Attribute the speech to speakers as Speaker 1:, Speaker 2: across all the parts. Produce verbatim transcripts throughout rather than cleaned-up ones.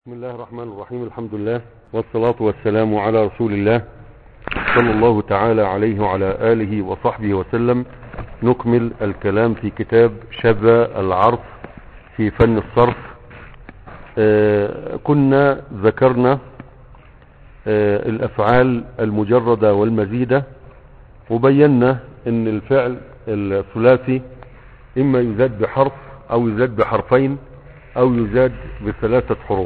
Speaker 1: بسم الله الرحمن الرحيم. الحمد لله والصلاة والسلام على رسول الله صلى الله تعالى عليه وعلى آله وصحبه وسلم. نكمل الكلام في كتاب شذا العرف في فن الصرف. آه كنا ذكرنا آه الأفعال المجردة والمزيدة، وبينا ان الفعل الثلاثي اما يزاد بحرف او يزاد بحرفين او يزاد بثلاثة حروف.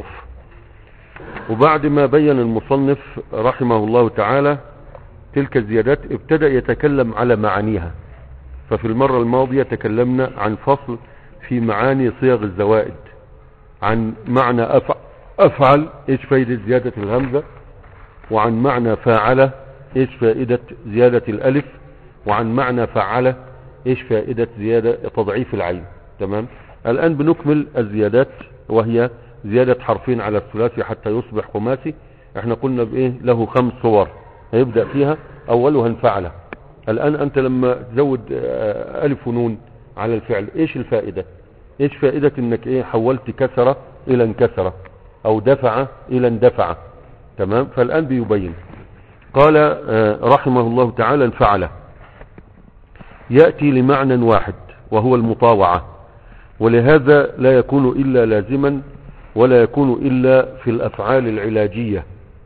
Speaker 1: وبعد ما بين المصنف رحمه الله تعالى تلك الزيادات ابتدأ يتكلم على معانيها. ففي المرة الماضية تكلمنا عن فصل في معاني صيغ الزوائد، عن معنى أفعل ايش فائدة زيادة الهمزة، وعن معنى فاعل ايش فائدة زيادة الالف، وعن معنى فعل ايش فائدة زيادة تضعيف العين. تمام. الان بنكمل الزيادات، وهي زيادة حرفين على الثلاثي حتى يصبح خماسي. احنا قلنا بايه له خمس صور هيبدأ فيها، اولها انفعل. الان انت لما تزود الف ونون على الفعل ايش الفائدة؟ ايش فائدة انك ايه حولت كسرة الى انكسرة او دفع الى اندفع. تمام. فالان بيبين. قال رحمه الله تعالى انفعل يأتي لمعنى واحد وهو المطاوعة، ولهذا لا يكون إلا لازما ولا يكون إلا في الأفعال العلاجية.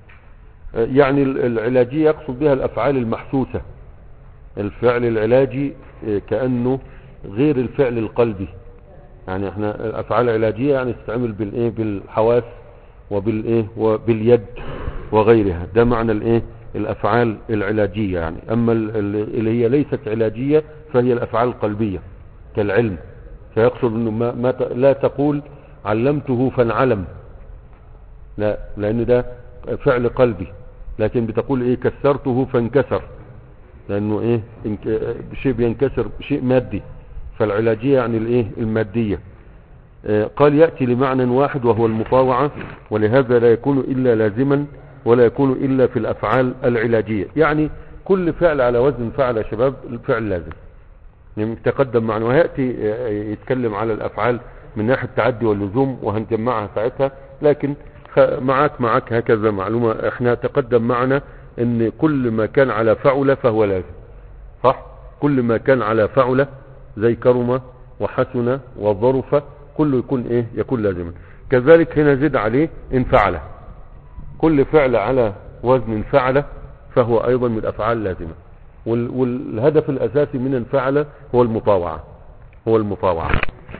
Speaker 1: يعني العلاجية يقصد بها الأفعال المحسوسة. الفعل العلاجي كأنه غير الفعل القلبي. يعني احنا الأفعال العلاجية يعني تستعمل بالإيه بالحواس وبالإيه وباليد وغيرها. ده معنى الإيه الأفعال العلاجية. يعني أما اللي هي ليست علاجية فهي الأفعال القلبية كالعلم. فيقصد أنه ما ما لا تقول علمته فانعلم، لا، لأن ده فعل قلبي. لكن بتقول إيه كسرته فانكسر، لأنه إيه شيء بينكسر شيء مادي. فالعلاجية يعني الإيه المادية. قال يأتي لمعنى واحد وهو المطاوعة، ولهذا لا يكون إلا لازما ولا يكون إلا في الأفعال العلاجية. يعني كل فعل على وزن فعل يا شباب الفعل لازم. يعني تقدم معنا وهيأتي يتكلم على الأفعال من ناحية التعدي واللزوم وهنجمعها ساعتها. لكن معك معك هكذا معلومة. احنا تقدم معنا ان كل ما كان على فعل فهو لازم، صح؟ كل ما كان على فعل زي كرم وحسن وظرف كله يكون ايه يكون لازما. كذلك هنا زد عليه انفعل. كل فعل على وزن فعل فهو ايضا من الافعال اللازمة. والهدف الاساسي من انفعل هو المطاوعة هو المطاوعة.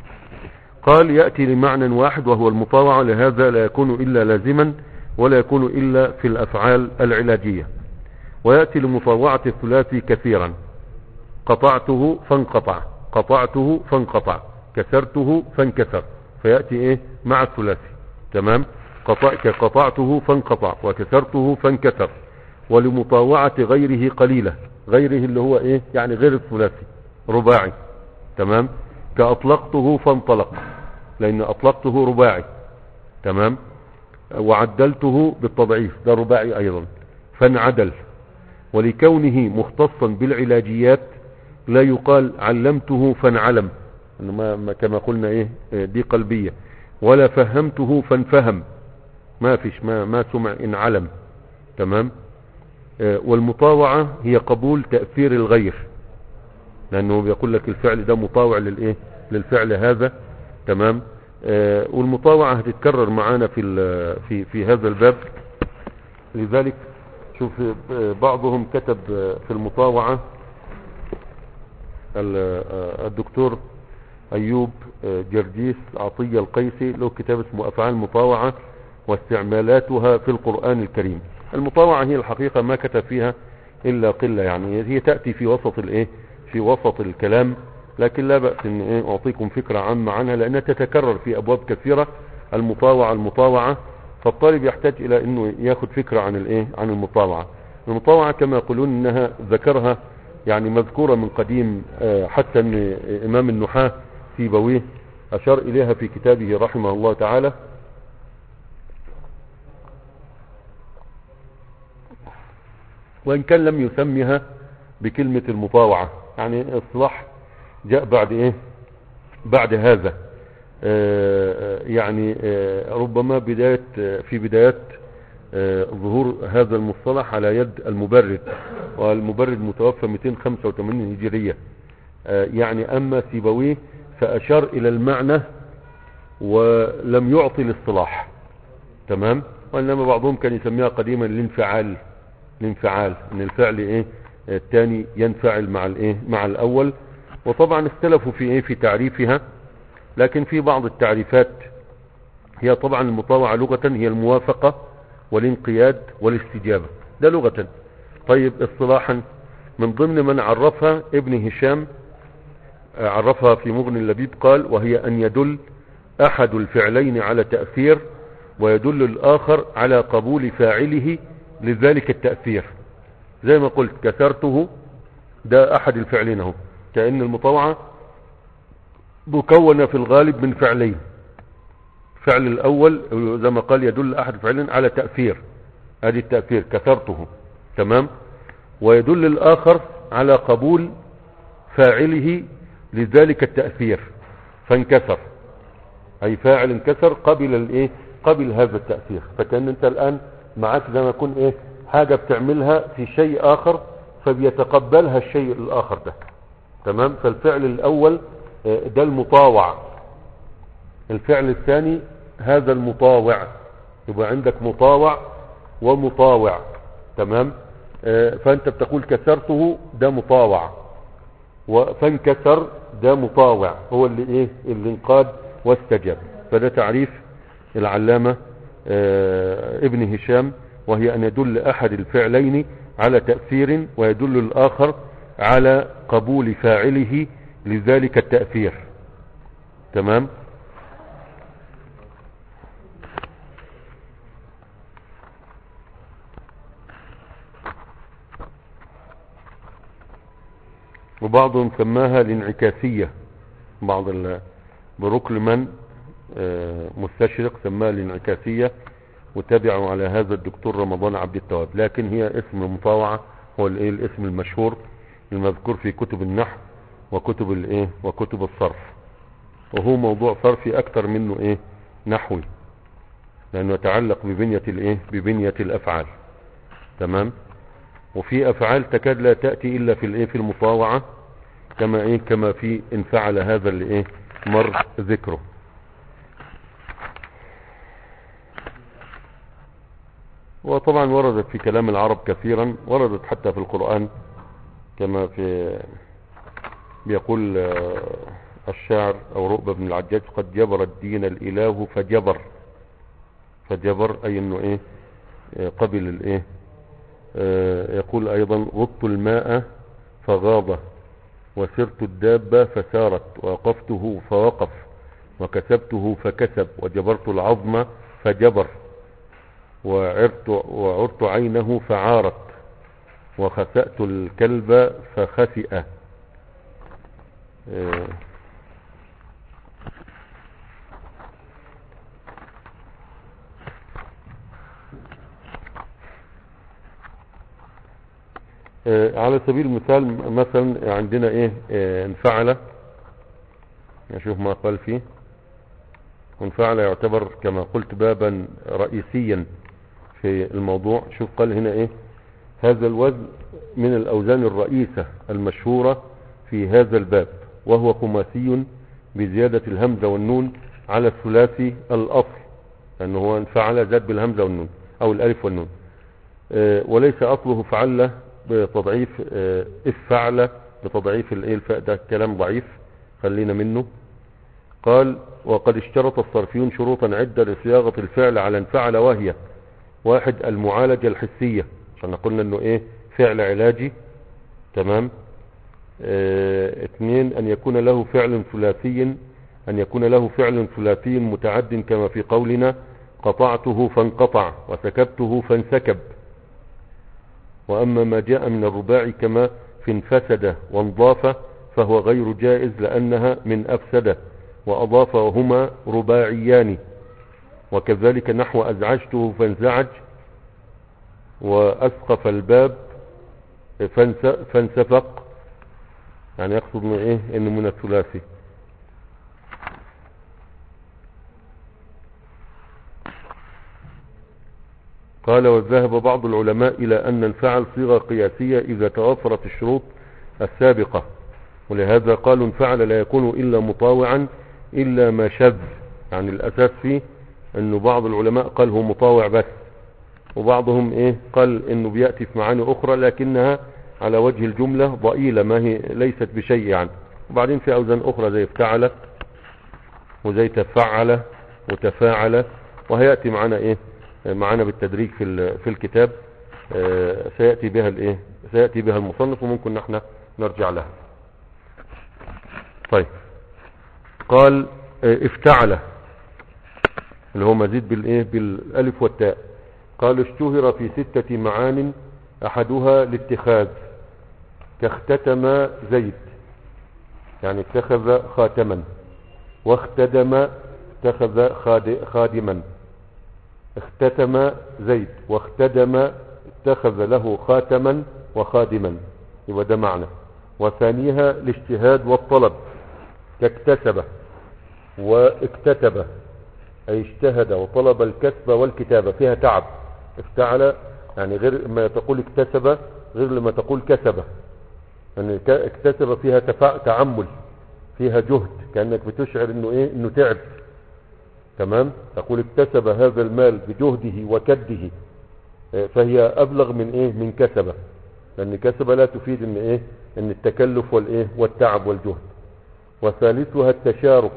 Speaker 1: قال يأتي لمعنى واحد وهو المطاوعة، لهذا لا يكون إلا لازما ولا يكون إلا في الأفعال العلاجية. ويأتي لمطاوعة الثلاثي كثيرا. قطعته فانقطع، قطعته فانقطع، كسرته فانكسر. فيأتي ايه مع الثلاثي. تمام. قطع قطعته فانقطع وكسرته فانكسر. ولمطاوعة غيره قليلة. غيره اللي هو ايه يعني غير الثلاثي رباعي. تمام. كأطلقته فانطلق، لأن أطلقته رباعي. تمام. وعدلته بالتضعيف ده رباعي أيضا فانعدل. ولكونه مختصا بالعلاجيات لا يقال علمته فانعلم، ما كما قلنا ايه دي قلبية. ولا فهمته فانفهم، ما فيش ما, ما سمع انعلم. تمام. والمطاوعة هي قبول تأثير الغير، لأنه بيقول لك الفعل ده مطاوع للإيه للفعل هذا. تمام. آه والمطاوعة هتتكرر معانا في في في هذا الباب. لذلك شوف بعضهم كتب في المطاوعة الدكتور أيوب جرجيس عطية القيسي له كتاب اسمه أفعال المطاوعة واستعمالاتها في القرآن الكريم. المطاوعة هي الحقيقة ما كتب فيها إلا قلة، يعني هي تأتي في وسط الإيه في وسط الكلام. لكن لا بأس ان ايه اعطيكم فكرة عامة عنها، لانها تتكرر في ابواب كثيرة. المطاوعة المطاوعة فالطالب يحتاج الى انه ياخد فكرة عن الايه عن المطاوعة. المطاوعة كما يقولون انها ذكرها يعني مذكورة من قديم، حتى ان امام النحاة سيبويه اشار اليها في كتابه رحمه الله تعالى. وان كان لم يسميها بكلمة المطاوعة، يعني اصلاح جاء بعد ايه بعد هذا. يعني ربما بداية في بدايات ظهور هذا المصطلح على يد المبرد، والمبرد متوفى مئتين وخمسة وثمانين هجرية. يعني أما سيبويه فأشار إلى المعنى ولم يعطي الاصطلاح، تمام. وإنما بعضهم كان يسميها قديما الانفعال، الانفعال ان الفعل ايه الثاني ينفعل مع الايه مع الاول. وطبعا اختلفوا في ايه في تعريفها، لكن في بعض التعريفات هي طبعا المطاوعة لغة هي الموافقة والانقياد والاستجابة، ده لغة. طيب اصطلاحا من ضمن من عرفها ابن هشام، عرفها في مغني اللبيب، قال وهي ان يدل احد الفعلين على تأثير ويدل الاخر على قبول فاعله لذلك التأثير. زي ما قلت كسرته ده احد الفعلين اهو، كأن المطاوعة مكونة في الغالب من فعلين. فعل الاول زي ما قال يدل احد الفعلين على تأثير، ادي التأثير كسرته، تمام. ويدل الاخر على قبول فاعله لذلك التأثير فانكسر، اي فاعل انكسر قبل الايه قبل هذا التأثير. فكأن انت الان معاك زي ما يكون ايه حاجة بتعملها في شيء اخر فبيتقبلها الشيء الاخر ده، تمام. فالفعل الاول ده المطاوع، الفعل الثاني هذا المطاوع، يبقى عندك مطاوع ومطاوع، تمام. فانت بتقول كسرته ده مطاوع، فانكسر ده مطاوع، هو اللي ايه اللي انقاد واستجاب. فده تعريف العلامة ابن هشام، وهي ان يدل احد الفعلين على تأثير ويدل الاخر على قبول فاعله لذلك التأثير، تمام. وبعضهم سماها الانعكاسية، بعض بركل من مستشرق سماها الانعكاسية، وتابعوا على هذا الدكتور رمضان عبد التواب. لكن هي اسم المطاوعة هو الايه الاسم المشهور المذكور في كتب النحو وكتب الايه وكتب الصرف، وهو موضوع صرفي اكتر منه ايه نحوي، لانه يتعلق ببنية الايه ببنية الافعال، تمام. وفي افعال تكاد لا تأتي الا في الايه في المطاوعة، كما ايه كما في ان فعل هذا اللي ايه مر ذكره. وطبعا وردت في كلام العرب كثيرا، وردت حتى في القرآن، كما في بيقول الشاعر او رؤبة بن العجاج قد جبر الدين الاله فجبر، فجبر اي انه ايه قبل الايه. يقول ايضا غضت الماء فغاض وسرت الدابة فسارت ووقفته فوقف وكسبته فكسب وجبرت العظم فجبر وعرت, وعرت عينه فعارت وخسأت الكلب فخسئ. على سبيل المثال مثلا عندنا ايه انفعل، نشوف ما قال فيه. انفعل يعتبر كما قلت بابا رئيسيا في الموضوع. شوف قال هنا ايه هذا الوزن من الاوزان الرئيسة المشهورة في هذا الباب، وهو خماسي بزيادة الهمزة والنون على الثلاثي الاصل، لانه هو انفعل زاد بالهمزة والنون او الالف والنون. اه وليس اصله فعل بتضعيف اه افعل بتضعيف الايه الفاء، ده كلام ضعيف خلينا منه. قال وقد اشترط الصرفيون شروطا عدة لصياغة الفعل على انفعل، وهي واحد المعالجة الحسية، عشان قلنا انه ايه فعل علاجي، تمام. اه اثنين ان يكون له فعل ثلاثي، ان يكون له فعل ثلاثي متعد كما في قولنا قطعته فانقطع وسكبته فانسكب. واما ما جاء من الرباعي كما في انفسد وانضاف فهو غير جائز لانها من افسده واضاف وهما رباعيان. وكذلك نحو ازعجته فانزعج واسقف الباب فانسفق، يعني يقصد من ايه انه من الثلاثي. قال وذهب بعض العلماء إلى أن الفعل صيغة قياسية إذا توفرت الشروط السابقة، ولهذا قالوا الفعل لا يكون إلا مطاوعا إلا ما شذ. يعني الأساس فيه أنه بعض العلماء قال هو مطاوع بس، وبعضهم إيه قال أنه بيأتي في معاني أخرى لكنها على وجه الجملة ضئيلة، ما هي ليست بشيء يعني. وبعدين في أوزان أخرى زي افتعل وزي تفعل وتفاعل، وهيأتي معنا إيه معنا بالتدريج في في الكتاب. آه سيأتي بها الإيه سيأتي بها المصنف، وممكن نحن نرجع لها. طيب قال آه افتعل اللي هو مزيد بالإيه بالألف والتاء. قال اشتهر في ستة معان أحدها الاتخاذ، كاختتم زيد يعني اتخذ خاتما، واختدم اتخذ خادما. اختتم زيد واختدم اتخذ له خاتما وخادما، يبقى ده معنى. وثانيها الاجتهاد والطلب، كاكتسب واكتتب اي اجتهد وطلب الكسب والكتابة، فيها تعب. افتعل يعني غير ما تقول اكتسب غير لما تقول كسب، يعني اكتسب فيها تفع... تعمل، فيها جهد، كأنك بتشعر انه ايه انه تعب. تمام. تقول اكتسب هذا المال بجهده وكده، فهي ابلغ من ايه من كسب، لان كسب لا تفيد ان ايه ان التكلف والايه والتعب والجهد. وثالثها التشارك،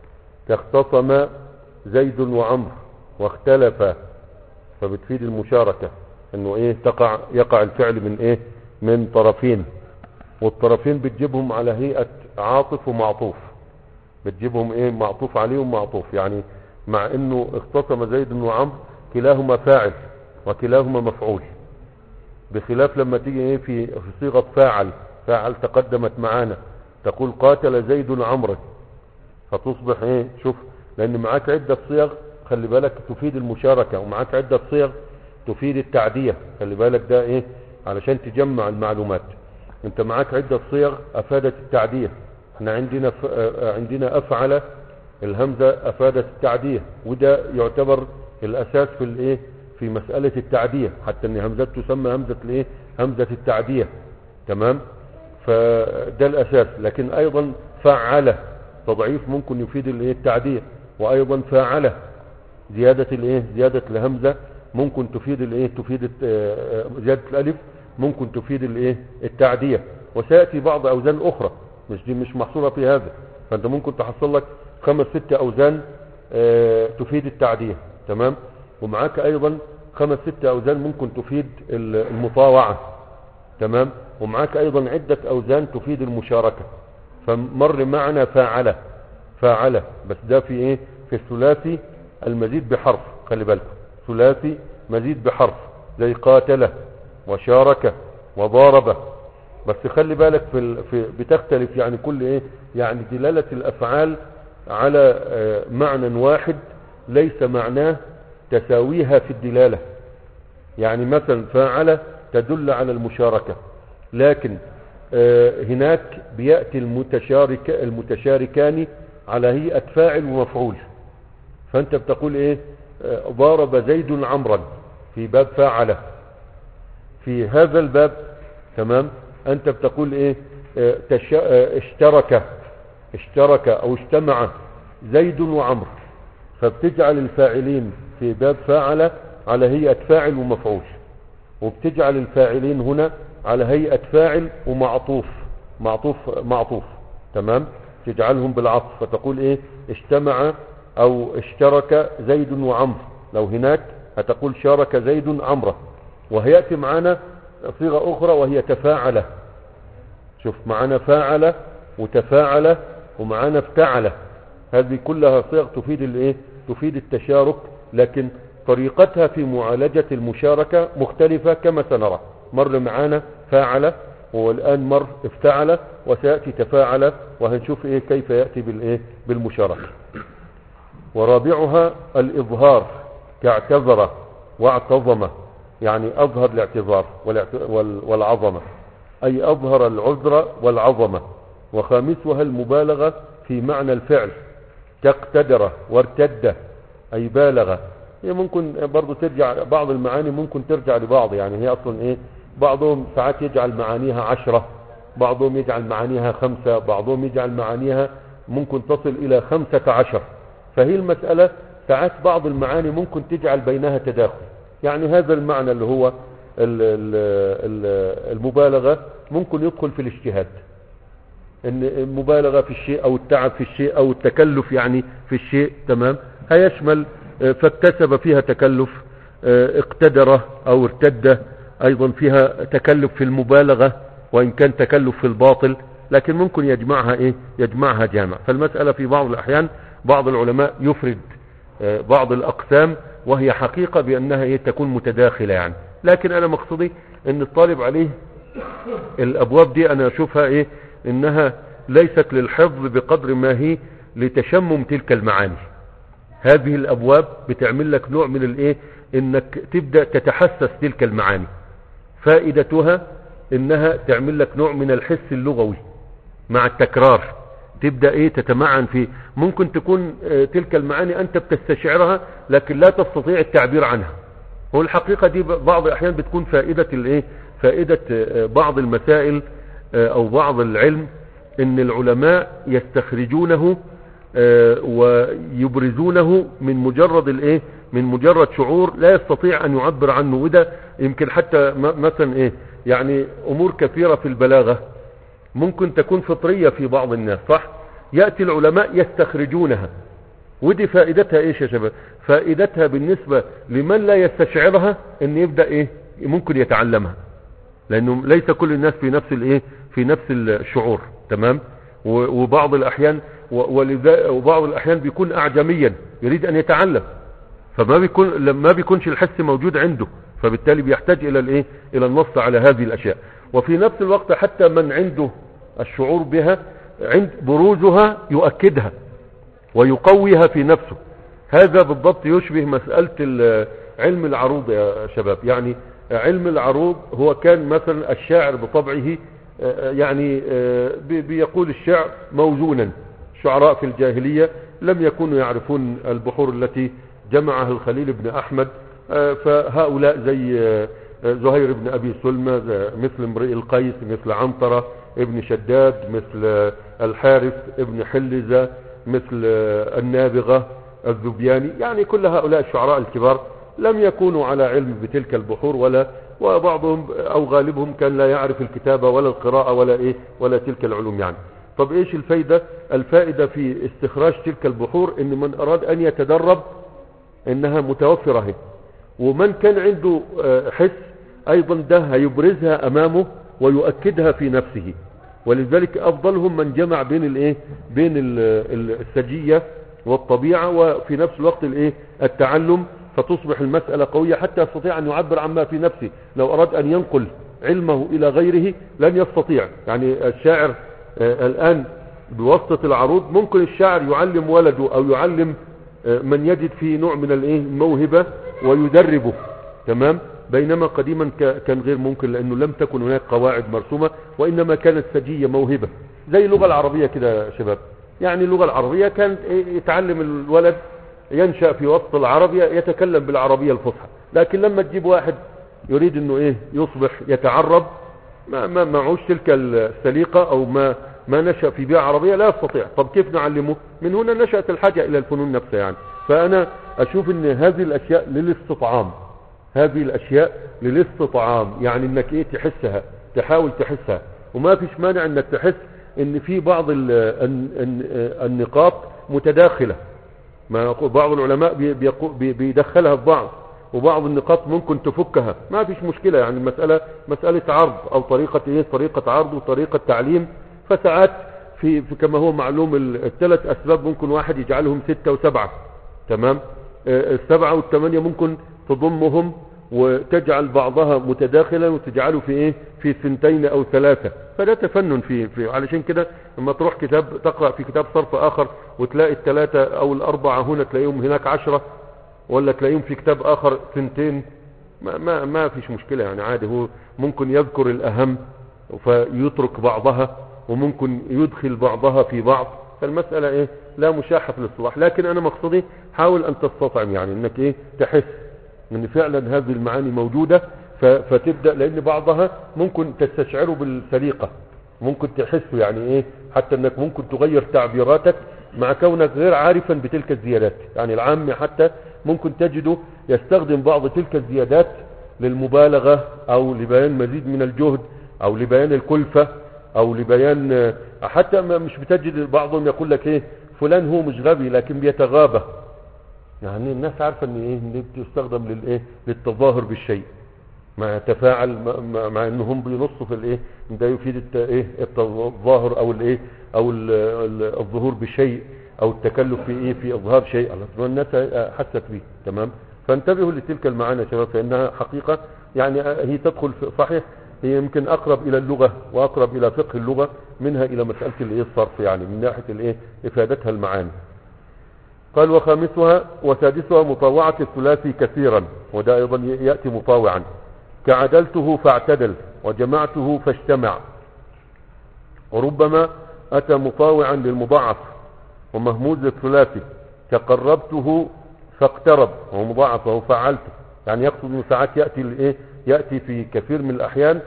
Speaker 1: كاختصم زيد وعمر واختلفا، فبتفيد المشاركة، انه ايه تقع يقع الفعل من ايه من طرفين، والطرفين بتجيبهم على هيئة عاطف ومعطوف، بتجيبهم ايه معطوف عليهم معطوف. يعني مع انه اختصم زيد وعمر كلاهما فاعل وكلاهما مفعول، بخلاف لما تيجي ايه في في صيغة فاعل فاعل تقدمت معانا، تقول قاتل زيد عمرو، فتصبح ايه شوف، لان معاك عدة صيغ خلي بالك تفيد المشاركة، ومعاك عدة صيغ تفيد التعدية، خلي بالك ده ايه علشان تجمع المعلومات. انت معاك عدة صيغ افادت التعدية، احنا عندنا ف... عندنا افعل الهمزة افادت التعدية، وده يعتبر الاساس في الايه في مسألة التعدية، حتى ان همزة تسمى همزة الايه همزة التعدية. تمام. فده الاساس. لكن ايضا فعل تضعيف ممكن يفيد الايه التعدية، وايضا فاعل زيادة الايه زيادة الهمزة ممكن تفيد الايه تفيد زيادة الالف ممكن تفيد الايه التعدية. وسيأتي بعض اوزان اخرى، مش دي مش محصورة في هذا، فانت ممكن تحصل لك خمس ست اوزان اه تفيد التعدية. تمام. ومعاك ايضا خمس ست اوزان ممكن تفيد المطاوعة. تمام. ومعاك ايضا عدة اوزان تفيد المشاركة. فمر معنا فاعلة فاعلة، بس ده في ايه في الثلاثي المزيد بحرف، خلي بالك ثلاثي مزيد بحرف زي قاتله وشارك وضارب. بس خلي بالك في, ال... في بتختلف، يعني كل ايه يعني دلالة الافعال على آه معنى واحد ليس معناه تساويها في الدلالة. يعني مثلا فاعل تدل على المشاركة، لكن آه هناك بيأتي المتشارك المتشاركان على هيئة فاعل ومفعول. فانت بتقول ايه آه ضارب زيد عمرا في باب فاعل، في هذا الباب تمام انت بتقول ايه اه تش... اه اشترك اشترك او اجتمع زيد وعمر، فبتجعل الفاعلين في باب فاعل على هيئة فاعل ومفعول، وبتجعل الفاعلين هنا على هيئة فاعل ومعطوف معطوف معطوف. تمام. تجعلهم بالعطف، فتقول ايه اجتمع او اشترك زيد وعمر، لو هناك هتقول شارك زيد عمره. وهيأتي معنا صيغة اخرى وهي تفاعل، شوف معنا فاعل وتفاعل ومعنا افتعل، هذه كلها صيغ تفيد الايه تفيد التشارك، لكن طريقتها في معالجة المشاركة مختلفة كما سنرى. مر معنا فاعل، والآن مر افتعل، وسيأتي تفاعل، وهنشوف ايه كيف يأتي بالايه بالمشاركة. ورابعها الإظهار، كاعتذر واعتظم، يعني أظهر الاعتذار والعظمة، أي أظهر العذر والعظمة. وخامسها المبالغة في معنى الفعل، كاقتدر وارتد، أي بالغ هي ممكن برضو ترجع بعض المعاني، ممكن ترجع لبعض، يعني هي اصلا ايه، بعضهم ساعات يجعل معانيها عشرة، بعضهم يجعل معانيها خمسة، بعضهم يجعل معانيها ممكن تصل الى خمسة عشر. فهي المسألة ساعات بعض المعاني ممكن تجعل بينها تداخل. يعني هذا المعنى اللي هو المبالغة ممكن يدخل في الاجتهاد، ان المبالغة في الشيء او التعب في الشيء او التكلف يعني في الشيء، تمام، هيشمل فاكتسب فيها تكلف، اقتدر او ارتد ايضا فيها تكلف في المبالغة، وان كان تكلف في الباطل، لكن ممكن يجمعها ايه، يجمعها جامع. فالمسألة في بعض الاحيان بعض العلماء يفرد بعض الاقسام وهي حقيقة بانها ايه تكون متداخلة يعني. لكن انا مقصودي ان الطالب عليه الابواب دي انا اشوفها ايه، انها ليست للحفظ بقدر ما هي لتشمم تلك المعاني. هذه الابواب بتعمل لك نوع من الايه، انك تبدأ تتحسس تلك المعاني. فائدتها انها تعمل لك نوع من الحس اللغوي مع التكرار، تبدأ ايه تتمعن فيه. ممكن تكون اه تلك المعاني انت بتستشعرها لكن لا تستطيع التعبير عنها. هو الحقيقة دي بعض الاحيان بتكون فائدة الايه، فائدة اه بعض المسائل اه او بعض العلم، ان العلماء يستخرجونه اه ويبرزونه من مجرد الايه، من مجرد شعور لا يستطيع ان يعبر عنه. وده يمكن حتى مثلا ايه، يعني امور كثيرة في البلاغة ممكن تكون فطرية في بعض الناس، صح؟ يأتي العلماء يستخرجونها، ودي فائدتها ايش يا شباب؟ فائدتها بالنسبة لمن لا يستشعرها ان يبدأ ايه، ممكن يتعلمها، لانه ليس كل الناس في نفس الايه، في نفس الشعور، تمام. وبعض الاحيان وبعض الاحيان بيكون اعجميا يريد ان يتعلم، فما بيكون لما بيكونش الحس موجود عنده، فبالتالي بيحتاج الى الايه، الى النص على هذه الاشياء. وفي نفس الوقت حتى من عنده الشعور بها عند بروزها يؤكدها ويقويها في نفسه. هذا بالضبط يشبه مسألة علم العروض يا شباب. يعني علم العروض هو كان مثلا الشاعر بطبعه يعني بيقول الشعر موزونا. الشعراء في الجاهلية لم يكونوا يعرفون البحور التي جمعها الخليل بن أحمد، فهؤلاء زي زهير بن أبي سلمى، مثل امرئ القيس، مثل عنترة ابن شداد، مثل الحارث ابن حلزة، مثل النابغة الذبياني، يعني كل هؤلاء الشعراء الكبار لم يكونوا على علم بتلك البحور، ولا وبعضهم او غالبهم كان لا يعرف الكتابة ولا القراءة ولا ايه، ولا تلك العلوم يعني. طب ايش الفايدة؟ الفائدة في استخراج تلك البحور ان من اراد ان يتدرب انها متوفرة هي، ومن كان عنده حس ايضا ده هيبرزها امامه ويؤكدها في نفسه. ولذلك افضلهم من جمع بين الايه، بين السجية والطبيعة وفي نفس الوقت الايه، التعلم، فتصبح المسألة قوية حتى يستطيع ان يعبر عما في نفسه. لو اراد ان ينقل علمه الى غيره لن يستطيع. يعني الشاعر آه الان بواسطة العروض ممكن الشاعر يعلم ولده او يعلم آه من يجد فيه نوع من الايه، الموهبة ويدربه، تمام. بينما قديما كان غير ممكن، لانه لم تكن هناك قواعد مرسومة، وانما كانت سجية موهبة زي اللغة العربية كده يا شباب. يعني اللغة العربية كانت يتعلم الولد ينشأ في وسط العربية يتكلم بالعربية الفصحى، لكن لما تجيب واحد يريد انه ايه، يصبح يتعرب، ما ما معوش تلك السليقة او ما ما نشأ في بيئة عربية لا يستطيع. طب كيف نعلمه؟ من هنا نشأت الحاجة الى الفنون نفسها يعني. فانا اشوف ان هذه الاشياء للاستطعام، هذه الاشياء للاستطعام، يعني انك ايه، تحسها، تحاول تحسها. وما فيش مانع انك تحس ان في بعض النقاط متداخلة، ما بعض العلماء بيدخلها في بعض، وبعض النقاط ممكن تفكها، ما فيش مشكلة. يعني المسألة مسألة عرض او طريقة ايه، طريقة عرض وطريقة تعليم. فساعات في, في كما هو معلوم الثلاث اسباب ممكن واحد يجعلهم ستة وسبعة، تمام. السبعة والثمانية ممكن تضمهم وتجعل بعضها متداخلا وتجعله في ايه، في سنتين او ثلاثة. فده تفنن في, في علشان كده لما تروح كتاب تقرأ في كتاب صرف اخر وتلاقي الثلاثة او الاربعة هنا تلاقيهم هناك عشرة، ولا تلاقيهم في كتاب اخر سنتين، ما, ما, ما فيش مشكلة يعني، عادي. هو ممكن يذكر الاهم فيترك بعضها، وممكن يدخل بعضها في بعض، فالمسألة ايه لا مشاحة في الاصطلاح، لكن انا مقصودي حاول ان تستطعم، يعني انك ايه تحس ان فعلا هذه المعاني موجودة، فتبدأ، لان بعضها ممكن تستشعره بالسليقة، ممكن تحسه يعني ايه، حتى انك ممكن تغير تعبيراتك مع كونك غير عارفا بتلك الزيادات. يعني العام حتى ممكن تجده يستخدم بعض تلك الزيادات للمبالغة او لبيان مزيد من الجهد او لبيان الكلفة او لبيان، حتى مش بتجد بعضهم يقول لك ايه فلان هو مش غبي لكن بيتغابى. يعني الناس عارفة ان ايه ان بتستخدم للايه للتظاهر بالشيء، مع تفاعل مع, مع انهم بينصوا في الايه ده يفيد الت... ايه التظاهر او الايه او ال... ال... الظهور بشيء او التكلف في ايه في اظهار شيء. الناس حست به. تمام. فانتبهوا لتلك المعاني يا شباب، فانها حقيقة يعني هي تدخل في صحيح، هي يمكن اقرب الى اللغة واقرب الى فقه اللغة منها الى مسألة الايه الصرف، يعني من ناحية الايه افادتها المعاني. قال وخامسها وسادسها مطاوعة الثلاثي كثيرا، وده ايضا يأتي مطاوعا، كعدلته فاعتدل وجمعته فاجتمع. وربما اتى مطاوعا للمضاعف ومهموز الثلاثي، كقربته فاقترب وهو مضاعف وهو فعلته. يعني يقصد انه ساعات يأتي الايه يأتي في كثير من الاحيان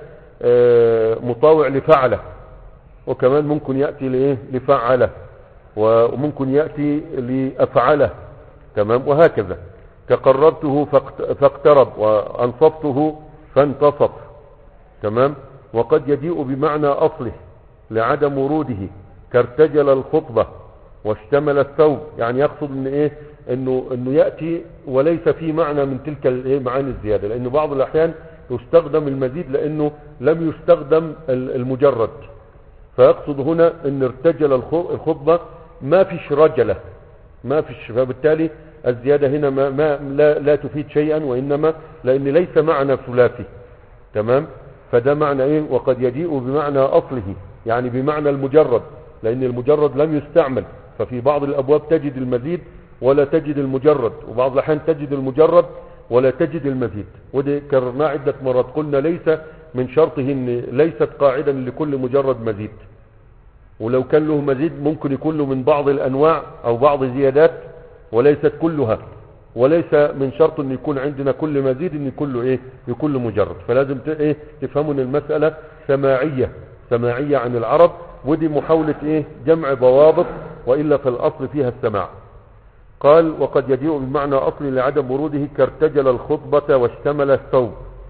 Speaker 1: مطاوع لفعله، وكمان ممكن يأتي لايه لفعله، وممكن يأتي لأفعله. تمام. وهكذا كقربته فاقترب وانصفته فانتصف. تمام. وقد يجيء بمعنى اصله لعدم وروده، كارتجل الخطبة واشتمل الثوب. يعني يقصد ان ايه انه انه يأتي وليس في معنى من تلك الايه معاني الزيادة، لانه بعض الاحيان يستخدم المزيد لانه لم يستخدم المجرد، فيقصد هنا ان ارتجل الخطبة ما فيش رجلة، ما فيش، فبالتالي الزيادة هنا ما, ما لا, لا تفيد شيئا، وانما لان ليس معنى ثلاثي. تمام. فده معنى ايه وقد يجيء بمعنى اصله، يعني بمعنى المجرد، لان المجرد لم يستعمل. ففي بعض الابواب تجد المزيد ولا تجد المجرد، وبعض الاحيان تجد المجرد ولا تجد المزيد. ودي كررناه عدة مرات، قلنا ليس من شرطه ان ليست قاعدة لكل مجرد مزيد، ولو كان له مزيد ممكن يكون له من بعض الانواع او بعض زيادات وليست كلها، وليس من شرط ان يكون عندنا كل مزيد ان يكون له ايه يكون له مجرد. فلازم ايه تفهموا ان المسألة سماعية سماعية عن العرب، ودي محاولة ايه جمع ضوابط، وإلا في الاصل فيها السماع. قال وقد يجيء بمعنى اصل لعدم وروده، كارتجل الخطبة واشتمل الثوب.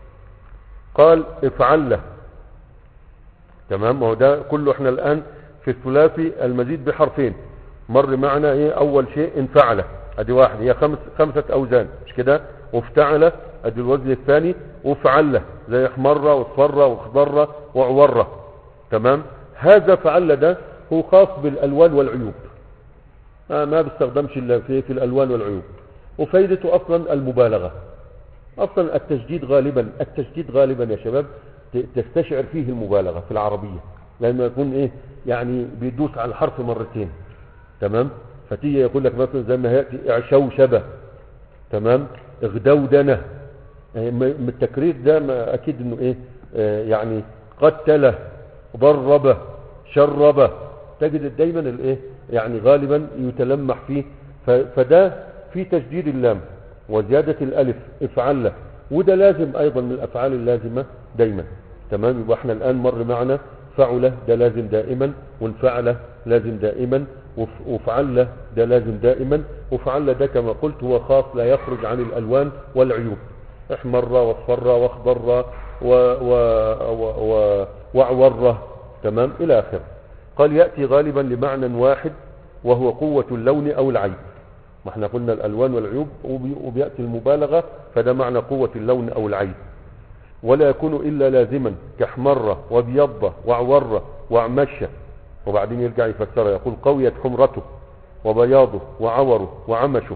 Speaker 1: قال افعل له. تمام. وهو ده كله احنا الان في الثلاثي المزيد بحرفين مر معنا ايه اول شيء انفعله، ادي واحد، هي خمس خمسة اوزان مش كده، وافتعله ادي الوزن الثاني، وفعله زي احمره واصفره واخضره وعوره. تمام. هذا فعل ده هو خاص بالالوان والعيوب، آه ما بيستخدمش الا في, في الالوان والعيوب، وفايدته اصلا المبالغه. اصلا التشديد غالبا التشديد غالبا يا شباب تستشعر فيه المبالغه في العربيه، لانه يكون ايه يعني بيدوس على الحرف مرتين. تمام. فتيجي يقول لك مثلا زي ما ياتي شوشبه. تمام. اغدودنه. من التكرير ده ما اكيد انه ايه آه يعني قتله ضربه شربه، تجد دايما الايه يعني غالبا يتلمح فيه. فده في تشديد اللام وزيادة الالف افعل له، وده لازم ايضا من الافعال اللازمة دايما. تمام. يبقى احنا الان مر معنا فعله ده لازم دائما، والفعله لازم دائما، وفعل ده لازم دائما. وفعل ده كما قلت هو خاص لا يخرج عن الالوان والعيوب، احمر واصفر واخضر و و و وعوره. تمام الى اخره. قال يأتي غالبا لمعنى واحد وهو قوة اللون او العين. ما احنا قلنا الالوان والعيوب، وبيأتي المبالغة فده معنى قوة اللون او العين. ولا يكون الا لازما كاحمر وابيض وعور واعمش. وبعدين يرجع يفسرها يقول قويت حمرته وبياضه وعوره وعمشه.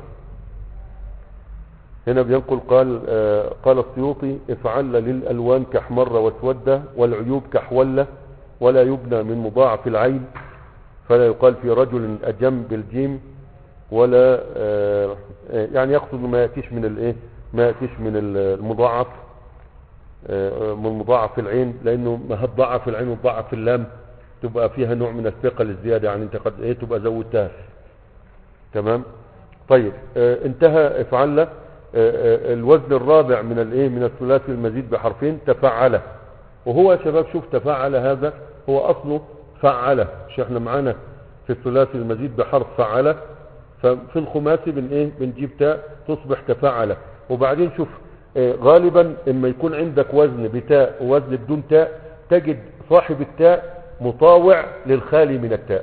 Speaker 1: هنا بينقل قال آه قال السيوطي افعل للالوان كاحمر واسود، والعيوب كحول، ولا يبنى من مضاعف العين، فلا يقال في رجل اجم بالجيم، ولا آه يعني يقصد ما ياتيش من الايه ما ياتيش من المضاعف آه من مضاعف العين، لانه ما هتضاعف العين وتضاعف اللام تبقى فيها نوع من الثقل الزيادة، يعني انت قد ايه تبقى زودتها. تمام. طيب اه انتهى افعل. اه اه الوزن الرابع من الايه من الثلاثي المزيد بحرفين تفعل. وهو يا شباب شوف تفعل هذا هو اصله فعل، مش احنا معانا في الثلاثي المزيد بحرف فعل، ففي الخماسي بن ايه بنجيب تاء تصبح تفعل. وبعدين شوف اه غالبا اما يكون عندك وزن بتاء ووزن بدون تاء تجد صاحب التاء مطاوع للخالي من التاء.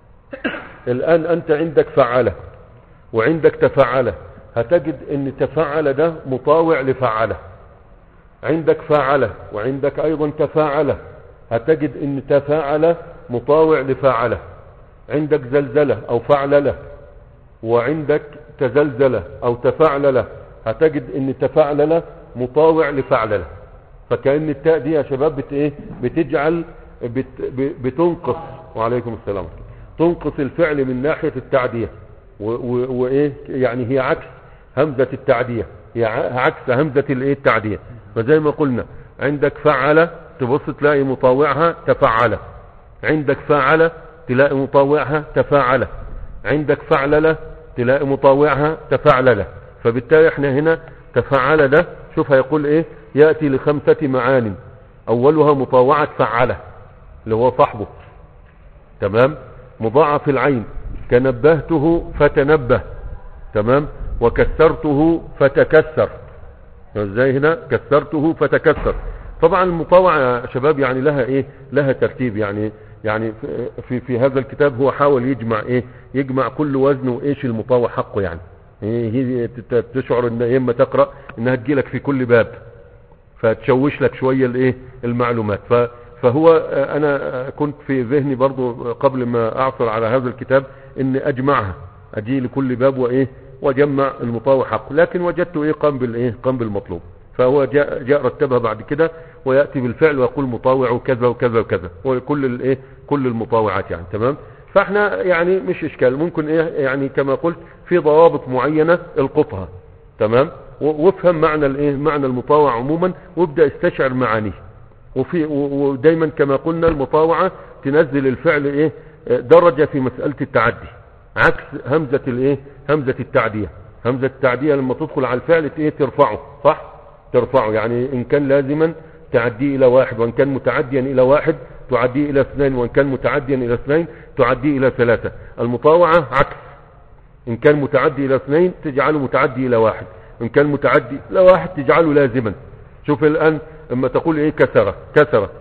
Speaker 1: الان انت عندك فعل وعندك تفعل، هتجد ان تفعل ده مطاوع لفعله. عندك فاعله وعندك ايضا تفاعله، هتجد ان تفاعل مطاوع لفاعله. عندك زلزله او فعلله وعندك تزلزله او تفاعلله، هتجد ان تفاعلله مطاوع لفعلله. فكأن التاء دي يا شباب بت ايه بتجعل بت بتنقص وعليكم السلام تنقص الفعل من ناحية التعدية. وايه يعني هي عكس همزة التعدية، هي عكس همزة الايه التعدية. فزي ما قلنا عندك فعل تبص تلاقي مطاوعها تفعل، عندك فاعل تلاقي مطاوعها تفاعل، عندك فعلله تلاقي مطاوعها تفعلله. فبالتالي احنا هنا تفعل ده شوف هيقول ايه يأتي لخمسة معان، اولها مطاوعة فعله اللي هو صاحبه. تمام. مضاعف العين كنبهته فتنبه. تمام. وكسرته فتكسر. ازاي هنا كسرته فتكسر. طبعا المطاوعة يا شباب يعني لها ايه لها ترتيب، يعني يعني في في هذا الكتاب هو حاول يجمع ايه يجمع كل وزن وايش المطاوع حقه. يعني هي تشعر ان اما تقرأ انها تجيلك في كل باب فتشوش لك شوية الايه المعلومات. فهو انا كنت في ذهني برضو قبل ما اعثر على هذا الكتاب ان اجمعها اجي لكل باب وايه واجمع المطاوع حقه، لكن وجدت ايه قام بالايه قام بالمطلوب. فهو جاء جاء رتبها بعد كده وياتي بالفعل ويقول مطاوع كذا وكذا وكذا وكل الايه كل المطاوعات يعني. تمام. فاحنا يعني مش اشكال، ممكن ايه يعني كما قلت في ضوابط معينة القطها. تمام. وافهم معنى الايه معنى المطاوع عموما وابدا استشعر معانيه. وفي ودايما كما قلنا المطاوعة تنزل الفعل ايه درجة في مسألة التعدي، عكس همزة الايه همزة التعدية. همزة التعدية لما تدخل على الفعل ايه ترفعه، صح ترفعه، يعني ان كان لازما تعديه الى واحد، وان كان متعديا الى واحد تعديه الى اثنين، وان كان متعديا الى اثنين تعديه الى ثلاثة. المطاوعة عكس، ان كان متعدي الى اثنين تجعله متعدي الى واحد، ان كان متعدي الى واحد تجعله لازما. شوف الان اما تقول ايه كسرة كسرة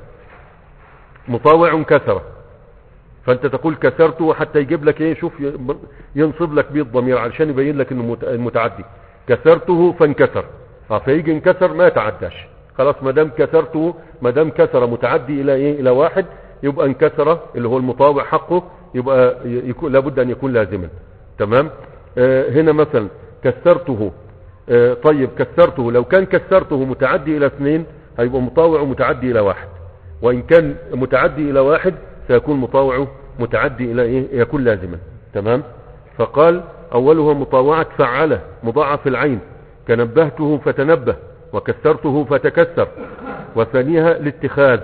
Speaker 1: مطاوع كسرة، فانت تقول كسرته حتى يجيب لك ايه شوف ينصب لك بيه الضمير علشان يبين لك انه متعدي. كسرته فانكسر، اه فيجي انكسر ما تعداش خلاص. ما دام كسرته ما دام كسر متعدي الى ايه الى واحد يبقى انكسر اللي هو المطاوع حقه يبقى يكون لابد ان يكون لازما. تمام. آه هنا مثلا كسرته. آه طيب كسرته لو كان كسرته متعدي الى اثنين هيبقى مطاوع متعدي الى واحد، وان كان متعدي الى واحد سيكون مطاوع متعدي الى ايه يكون لازما. تمام. فقال اولها مطاوعة فعله مضاعف العين كنبهته فتنبه وكسرته فتكسر. وثانيها الاتخاذ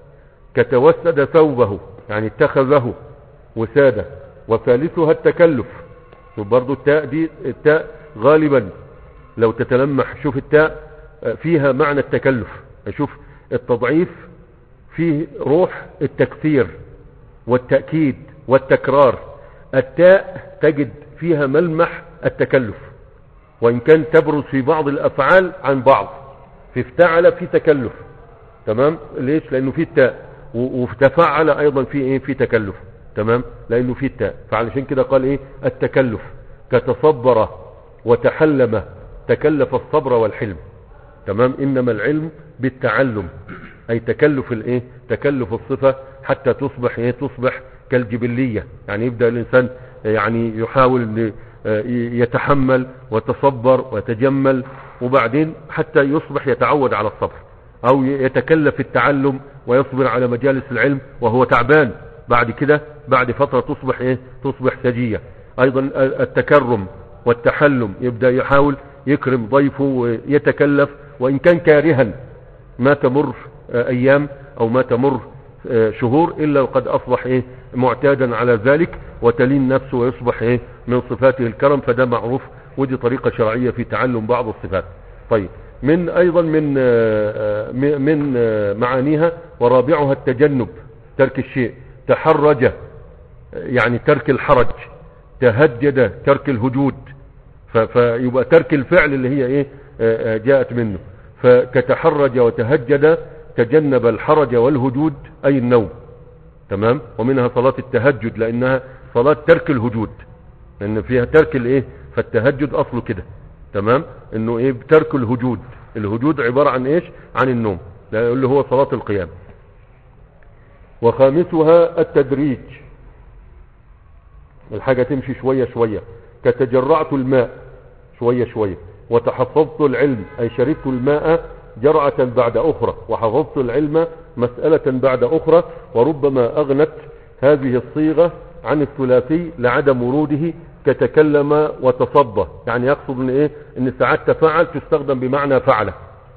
Speaker 1: كتوسد ثوبه يعني اتخذه وسادة. وثالثها التكلف. وبرضو التاء دي التاء غالبا لو تتلمح شوف التاء فيها معنى التكلف. شوف التضعيف فيه روح التكثير والتأكيد والتكرار. التاء تجد فيها ملمح التكلف، وإن كان تبرز في بعض الأفعال عن بعض. في افتعل في تكلف. تمام. ليش؟ لأنه في التاء. وتفعل أيضا في إيه في تكلف. تمام. لأنه في التاء، فعلشان كده قال إيه التكلف. كتصبر وتحلم تكلف الصبر والحلم. تمام. إنما العلم بالتعلم، أي تكلف الإيه تكلف الصفة حتى تصبح إيه تصبح كالجبلية. يعني يبدأ الإنسان يعني يحاول يتحمل وتصبر ويتجمل، وبعدين حتى يصبح يتعود على الصبر، او يتكلف التعلم ويصبر على مجالس العلم وهو تعبان. بعد كده بعد فترة تصبح ايه تصبح سجية. ايضا التكرم والتحلم يبدأ يحاول يكرم ضيفه ويتكلف، وان كان كارها ما تمر ايام او ما تمر شهور إلا وقد أصبح إيه معتادا على ذلك، وتلين نفسه ويصبح إيه من صفاته الكرم، فده معروف، ودي طريقة شرعية في تعلم بعض الصفات. طيب، من أيضا من من معانيها ورابعها التجنب، ترك الشيء، تحرج يعني ترك الحرج، تهجد ترك الهجود، فيبقى ترك الفعل اللي هي ايه جاءت منه. فكتحرج وتهجد تجنب الحرج والهجود اي النوم، تمام. ومنها صلاة التهجد لانها صلاة ترك الهجود، لان فيها ترك الايه، فالتهجد اصله كده، تمام، انه ايه ترك الهجود. الهجود عبارة عن ايش؟ عن النوم، اللي هو صلاة القيام. وخامسها التدريج، الحاجة تمشي شوية شوية، كتجرعت الماء شوية شوية، وتحفظت العلم أي شربت الماء جرعة بعد أخرى، وحفظت العلم مسألة بعد أخرى. وربما أغنت هذه الصيغة عن الثلاثي لعدم وروده، كتكلم وتصدى، يعني يقصد ان ايه ان ساعات تفعل تستخدم بمعنى فعل،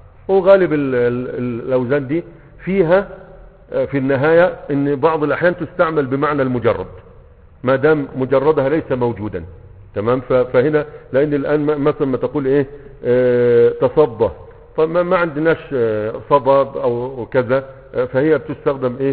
Speaker 1: وغالب ال ال الأوزان دي فيها في النهاية ان بعض الأحيان تستعمل بمعنى المجرد ما دام مجردها ليس موجودا، تمام. فهنا لان الان مثلا ما تقول ايه اه تصدى، فما ما عندناش اه صدى او كذا، اه فهي بتستخدم ايه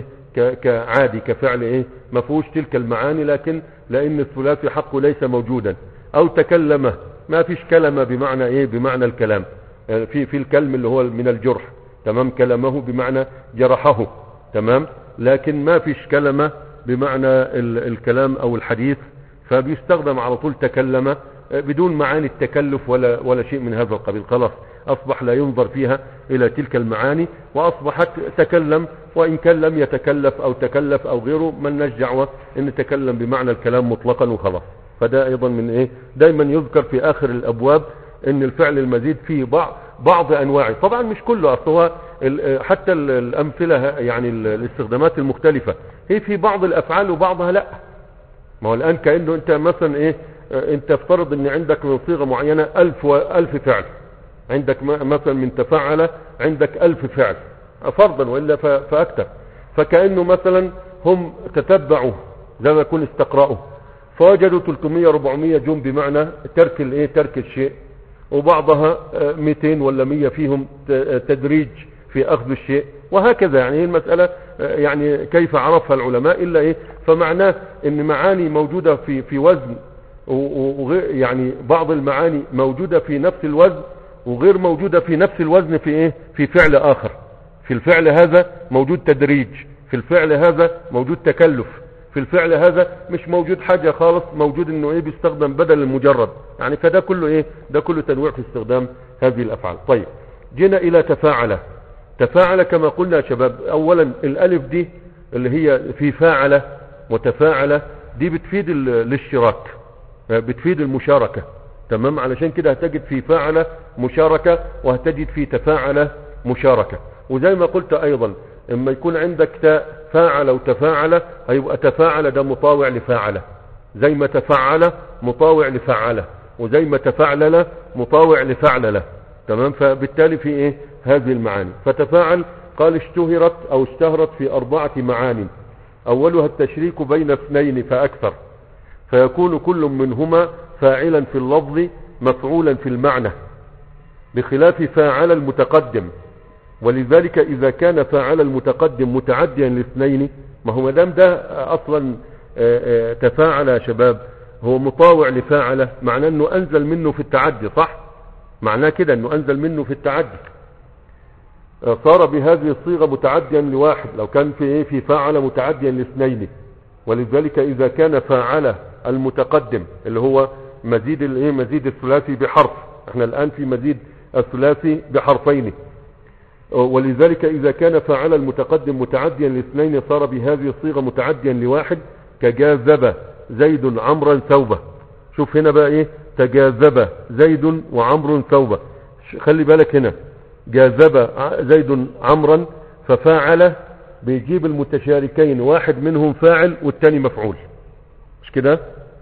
Speaker 1: كعادي كفعل ايه ما فيهوش تلك المعاني، لكن لان الثلاثي حقه ليس موجودا. او تكلم، ما فيش كلمة بمعنى ايه بمعنى الكلام، اه في في الكلم اللي هو من الجرح، تمام، كلمه بمعنى جرحه، تمام، لكن ما فيش كلمة بمعنى الكلام او الحديث، فبيستخدم على طول تكلم بدون معاني التكلف ولا ولا شيء من هذا القبيل. خلاص اصبح لا ينظر فيها الى تلك المعاني، واصبحت تكلم، وان كان لم يتكلف او تكلف او غيره من نجعوه ان تكلم بمعنى الكلام مطلقا وخلاص. فده ايضا من ايه دايما يذكر في اخر الابواب ان الفعل المزيد فيه بعض بعض انواعه، طبعا مش كله، اصل هو حتى الامثله يعني الاستخدامات المختلفه هي في بعض الافعال وبعضها لا. ما هو الان كانه انت مثلا ايه انت افترض ان عندك من صيغه معينه ألف والف فعل، عندك مثلا من تفعل عندك ألف فعل فرضا والا فاكثر، فكانه مثلا هم تتبعوا زي ما يكون استقرأوا فوجدوا ثلاثمية أربعمية جم بمعنى ترك الايه ترك الشيء، وبعضها مئتين ولا مية فيهم تدريج في اخذ الشيء، وهكذا. يعني المسألة يعني كيف عرفها العلماء الا ايه فمعناه ان معاني موجودة في في وزن، وغير يعني بعض المعاني موجودة في نفس الوزن وغير موجودة في نفس الوزن في ايه في فعل اخر. في الفعل هذا موجود تدريج، في الفعل هذا موجود تكلف، في الفعل هذا مش موجود حاجة خالص، موجود انه ايه بيستخدم بدل المجرد، يعني فده كله ايه ده كله تنويع في استخدام هذه الافعال. طيب جينا الى تفاعل. تفاعل كما قلنا يا شباب، اولا الالف دي اللي هي في فاعل وتفاعل دي بتفيد الاشتراك، بتفيد المشاركة، تمام، علشان كده هتجد في فاعل مشاركة وهتجد في تفاعل مشاركة. وزي ما قلت ايضا اما يكون عندك تاء فاعل وتفاعل هيبقى تفاعل ده مطاوع لفاعل، زي ما تفعل مطاوع لفعل، وزي ما تفعلل مطاوع لفعلل، تمام. فبالتالي في ايه هذه المعاني. فتفاعل قال اشتهرت او اشتهرت في اربعة معاني، اولها التشريك بين اثنين فاكثر، فيكون كل منهما فاعلا في اللفظ مفعولا في المعنى، بخلاف فاعل المتقدم. ولذلك اذا كان فاعل المتقدم متعديا لاثنين، ما هو مدام ده اصلا تفاعل يا شباب هو مطاوع لفاعل، معناه انه انزل منه في التعدي، صح؟ معناه كده انه انزل منه في التعدي، صار بهذه الصيغة متعديا لواحد لو كان في ايه في فاعل متعديا لاثنين. ولذلك اذا كان فاعل المتقدم اللي هو مزيد الايه مزيد الثلاثي بحرف، احنا الان في مزيد الثلاثي بحرفين، ولذلك اذا كان فاعل المتقدم متعديا لاثنين صار بهذه الصيغة متعديا لواحد، كجاذب زيد عمرا ثوبه. شوف هنا بقى ايه تجاذب زيد وعمر ثوبه، خلي بالك هنا جاذب زيد عمرا، ففاعل بيجيب المتشاركين واحد منهم فاعل والتاني مفعول، مش كده؟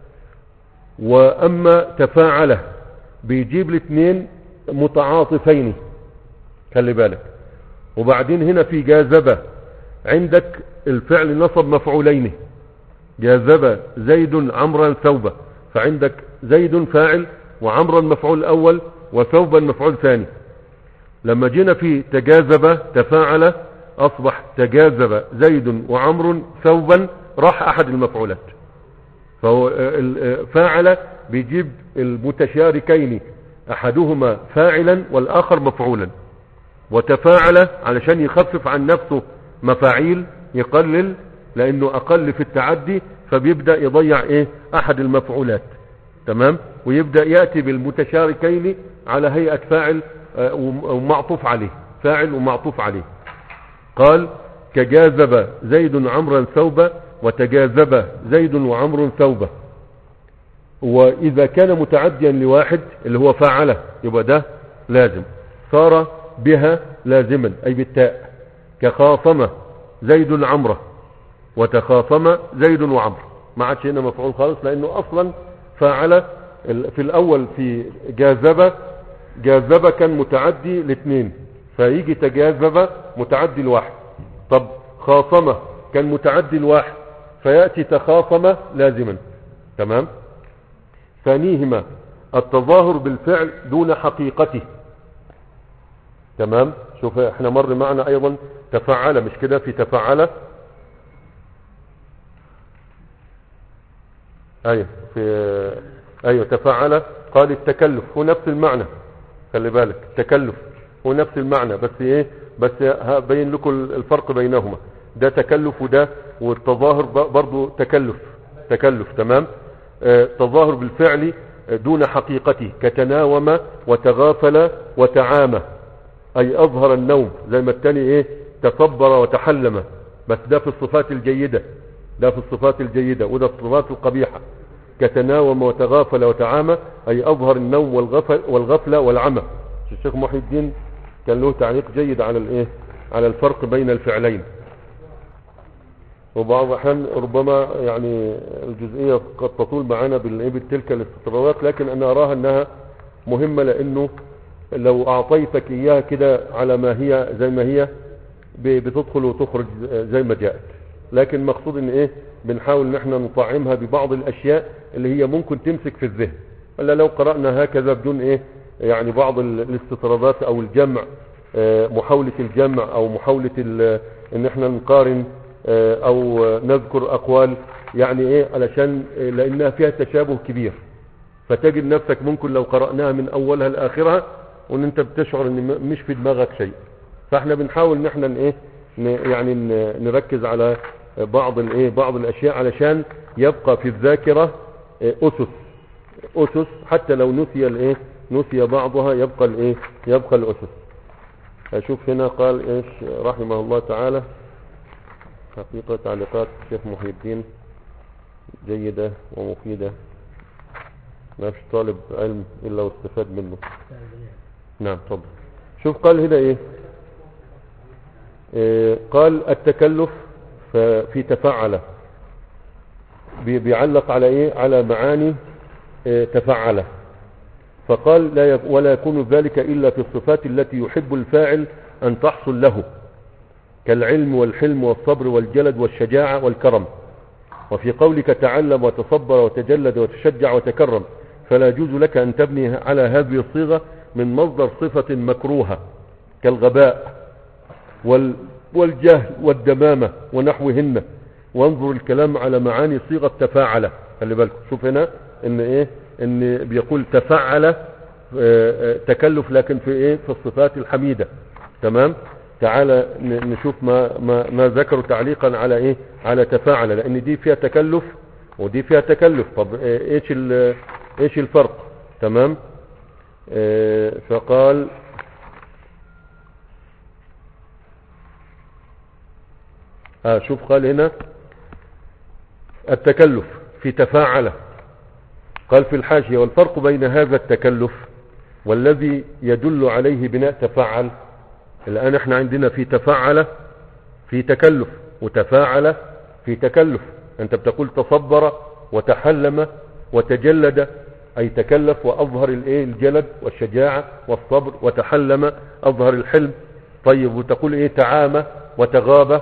Speaker 1: واما تفاعل بيجيب الاثنين متعاطفين، خلي بالك. وبعدين هنا في جاذب عندك الفعل نصب مفعولين، جاذب زيد عمرا ثوبا، فعندك زيد فاعل وعمرا مفعول اول وثوبا مفعول ثاني. لما جينا في تجاذب تفاعل اصبح تجاذب زيد وعمر ثوبا، راح احد المفعولات. فهو فاعل بيجيب المتشاركين احدهما فاعلا والاخر مفعولا، وتفاعل علشان يخفف عن نفسه مفاعيل، يقلل لانه اقل في التعدي، فبيبدأ يضيع ايه احد المفعولات. تمام، ويبدأ يأتي بالمتشاركين على هيئة فاعل ومعطوف عليه، فاعل ومعطوف عليه. قال كجاذب زيد عمرا ثوبا وتجاذب زيد وعمر ثوبا. واذا كان متعديا لواحد اللي هو فاعله يبقى ده لازم، صار بها لازما اي بالتاء. كخاصم زيد عمره وتخاصم زيد وعمر، ما عادش هنا مفعول خالص، لانه اصلا فاعل في الاول في جاذب، جاذب كان متعدي لاثنين، فيجي تجاذب متعدي لواحد. طب خاصمه كان متعدي لواحد، فيأتي تخاصم لازما. تمام. ثانيهما التظاهر بالفعل دون حقيقته. تمام. شوف احنا مر معنا ايضا تفعل، مش كده؟ في تفعل ايوه في ايوه تفعل. قال التكلف هو نفس المعنى، خلي بالك التكلف هو نفس المعنى، بس ايه بس هبين لكم الفرق بينهما. ده تكلف وده، والتظاهر برضو تكلف تكلف. تمام. آه تظاهر بالفعل دون حقيقته، كتناوم وتغافل وتعامى، اي اظهر النوم، زي ما التاني ايه تصبر وتحلم، بس ده في الصفات الجيدة، ده في الصفات الجيدة وده في الصفات القبيحة. كتناوم وتغافل وتعامى اي اظهر النوم والغفل والغفلة والعمى. الشيخ محي الدين كان له تعليق جيد على الايه على الفرق بين الفعلين. وبعض الاحيان ربما يعني الجزئية قد تطول معنا بالتلك الاستطرادات، لكن انا اراها انها مهمة، لانه لو اعطيتك اياها كده على ما هي زي ما هي بتدخل وتخرج زي ما جاءت. لكن مقصود ان ايه بنحاول ان احنا نطعمها ببعض الاشياء اللي هي ممكن تمسك في الذهن، الا لو قرأنا هكذا بدون ايه يعني بعض الاستطرادات او الجمع، محاولة الجمع او محاولة ان احنا نقارن او نذكر اقوال، يعني ايه علشان لانها فيها تشابه كبير، فتجد نفسك ممكن لو قرأناها من اولها لاخرها وان انت بتشعر ان مش في دماغك شيء. فاحنا بنحاول ان احنا ايه يعني نركز على بعض الايه بعض الاشياء علشان يبقى في الذاكرة اسس اسس، حتى لو نسي الايه نسي بعضها يبقى الايه يبقى الاسس. اشوف هنا قال ايش رحمه الله تعالى، حقيقة تعليقات الشيخ محي الدين جيدة ومفيدة، ما فيش طالب علم الا واستفاد منه. نعم تفضل. شوف قال هنا ايه, إيه قال التكلف في تفعل، بيعلق على ايه على معاني إيه تفعل. فقال لا ولا يكون ذلك الا في الصفات التي يحب الفاعل ان تحصل له، كالعلم والحلم والصبر والجلد والشجاعة والكرم. وفي قولك تعلم وتصبر وتجلد وتشجع وتكرم، فلا يجوز لك أن تبني على هذه الصيغة من مصدر صفة مكروهة كالغباء والجهل والدمامة ونحوهن. وانظر الكلام على معاني صيغة تفاعل. خلي بالكم، شوف هنا ان ايه ان بيقول تفعل تكلف، لكن في ايه في الصفات الحميدة. تمام. تعالى نشوف ما ما ما ذكروا تعليقا على ايه على تفاعل، لان دي فيها تكلف ودي فيها تكلف. طب ايش ايش الفرق؟ تمام. اه فقال اه شوف قال هنا التكلف في تفاعل، قال في الحاشية والفرق بين هذا التكلف والذي يدل عليه بناء تفاعل. الآن احنا عندنا في تفاعل في تكلف، وتفاعل في تكلف. انت بتقول تصبر وتحلم وتجلد، اي تكلف واظهر الايه الجلد والشجاعة والصبر، وتحلم اظهر الحلم. طيب وتقول ايه تعامى وتغاب،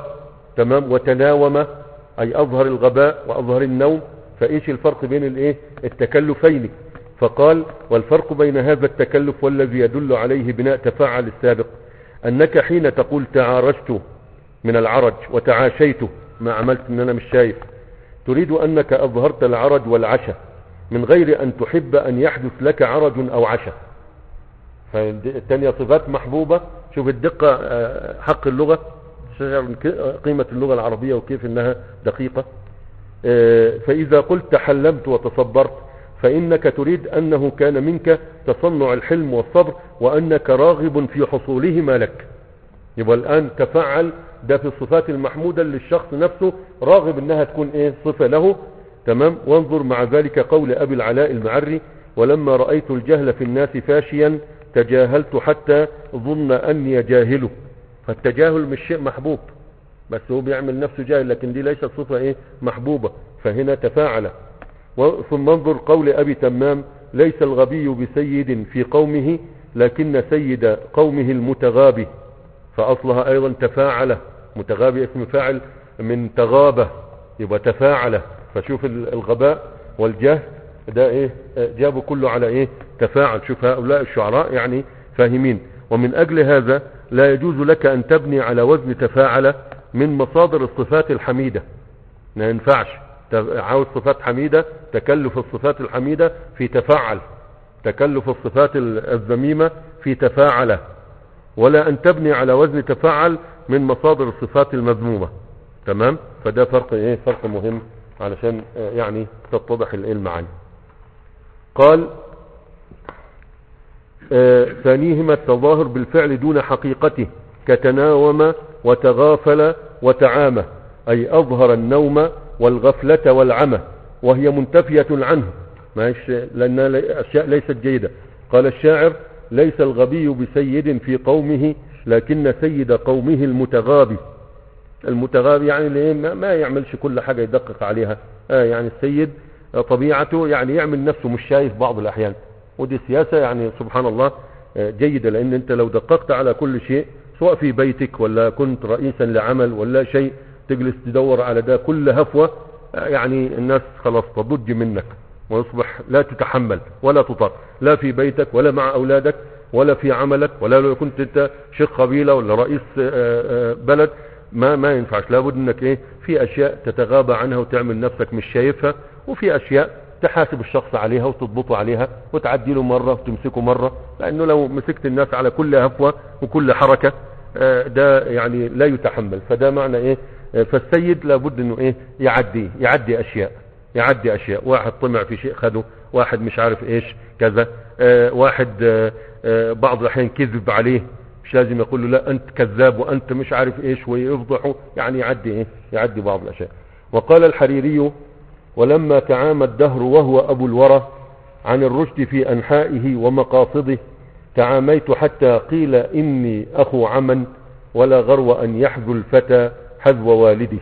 Speaker 1: تمام، وتناوم أي أظهر الغباء وأظهر النوم. فإيش الفرق بين الايه التكلفين؟ فقال والفرق بين هذا التكلف والذي يدل عليه بناء تفاعل السابق أنك حين تقول تعارجت من العرج وتعاشيت، ما عملت ان انا مش شايف، تريد انك اظهرت العرج والعشاء من غير ان تحب ان يحدث لك عرج او عشاء. فالتانية صفات محبوبة. شوف الدقة، حق اللغة، قيمة اللغة العربية وكيف انها دقيقة. فاذا قلت تحلمت وتصبرت فانك تريد انه كان منك تصنع الحلم والصبر وانك راغب في حصولهما لك. يبقى الان تفعل ده في الصفات المحمودة اللي الشخص نفسه راغب انها تكون ايه صفة له. تمام. وانظر مع ذلك قول ابي العلاء المعري ولما رأيت الجهل في الناس فاشيا تجاهلت حتى ظن اني جاهله. فالتجاهل مش شيء محبوب، بس هو بيعمل نفسه جاهل، لكن دي ليست صفة ايه محبوبة، فهنا تفاعل. ثم انظر قول ابي تمام ليس الغبي بسيد في قومه لكن سيد قومه المتغابي. فاصلها ايضا تفاعل، متغابي اسم فاعل من تغابة، يبقى تفاعل. فشوف الغباء والجهل ده ايه جابوا كله على ايه تفاعل. شوف هؤلاء الشعراء يعني فاهمين. ومن اجل هذا لا يجوز لك ان تبني على وزن تفاعل من مصادر الصفات الحميدة، ما ينفعش. عاوز صفات حميدة، تكلف الصفات الحميدة في تفاعل، تكلف الصفات الذميمة في تفاعل، ولا ان تبني على وزن تفاعل من مصادر الصفات المذمومة. تمام. فده فرق ايه فرق مهم علشان يعني تتضح الايه المعاني. قال آه ثانيهما التظاهر بالفعل دون حقيقته كتناوم وتغافل وتعامى، اي اظهر النوم والغفلة والعمى وهي منتفية عنه، ماش لانها اشياء ليست جيدة. قال الشاعر ليس الغبي بسيد في قومه لكن سيد قومه المتغابي. المتغابي يعني اللي ما يعملش كل حاجة يدقق عليها. آه يعني السيد طبيعته يعني يعمل نفسه مش شايف بعض الاحيان، ودي سياسة يعني سبحان الله جيدة. لان انت لو دققت على كل شيء سواء في بيتك ولا كنت رئيسا لعمل ولا شيء، تجلس تدور على ده كل هفوة، يعني الناس خلاص تضج منك ويصبح لا تتحمل ولا تطاق، لا في بيتك ولا مع اولادك ولا في عملك، ولا لو كنت انت شيخ قبيلة ولا رئيس بلد، ما ما ينفعش. لابد انك ايه في اشياء تتغابى عنها وتعمل نفسك مش شايفها، وفي اشياء تحاسب الشخص عليها وتضبطه عليها وتعدي له مرة وتمسكه مرة، لانه لو مسكت الناس على كل هفوة وكل حركة ده يعني لا يتحمل. فده معنى ايه فالسيد لابد انه ايه يعدي يعدي اشياء يعدي اشياء واحد طمع في شيء خده، واحد مش عارف ايش كذا، آه واحد آه آه بعض الاحيان كذب عليه، مش لازم يقول له لا انت كذاب وانت مش عارف ايش ويفضحه، يعني يعدي ايه يعدي بعض الاشياء. وقال الحريري ولما تعامى الدهر وهو ابو الورى عن الرشد في انحائه ومقاصده تعاميت حتى قيل اني اخو عمن ولا غرو ان يحذو الفتى حذو والده.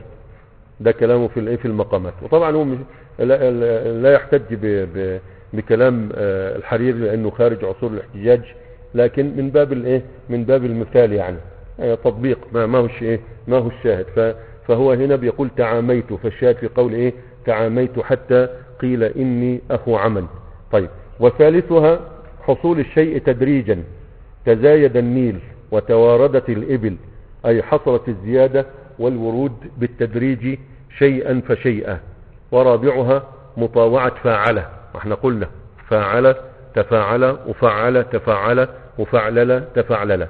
Speaker 1: ده كلامه في الايه في المقامات. وطبعا هو لا, لا يحتج ب ب بكلام الحريري لانه خارج عصور الاحتجاج، لكن من باب الايه من باب المثال يعني تطبيق ما ما هوش ايه ما هو الشاهد. فهو هنا بيقول تعاميت، فالشاهد في قول ايه تعاميت حتى قيل اني اخو عمل. طيب وثالثها حصول الشيء تدريجا، تزايد النيل وتواردت الابل، اي حصلت الزيادة والورود بالتدريج شيئا فشيئا. ورابعها مطاوعة فاعلة، احنا قلنا فاعل تفاعل وفعل تفاعل وفعلل تفعلل.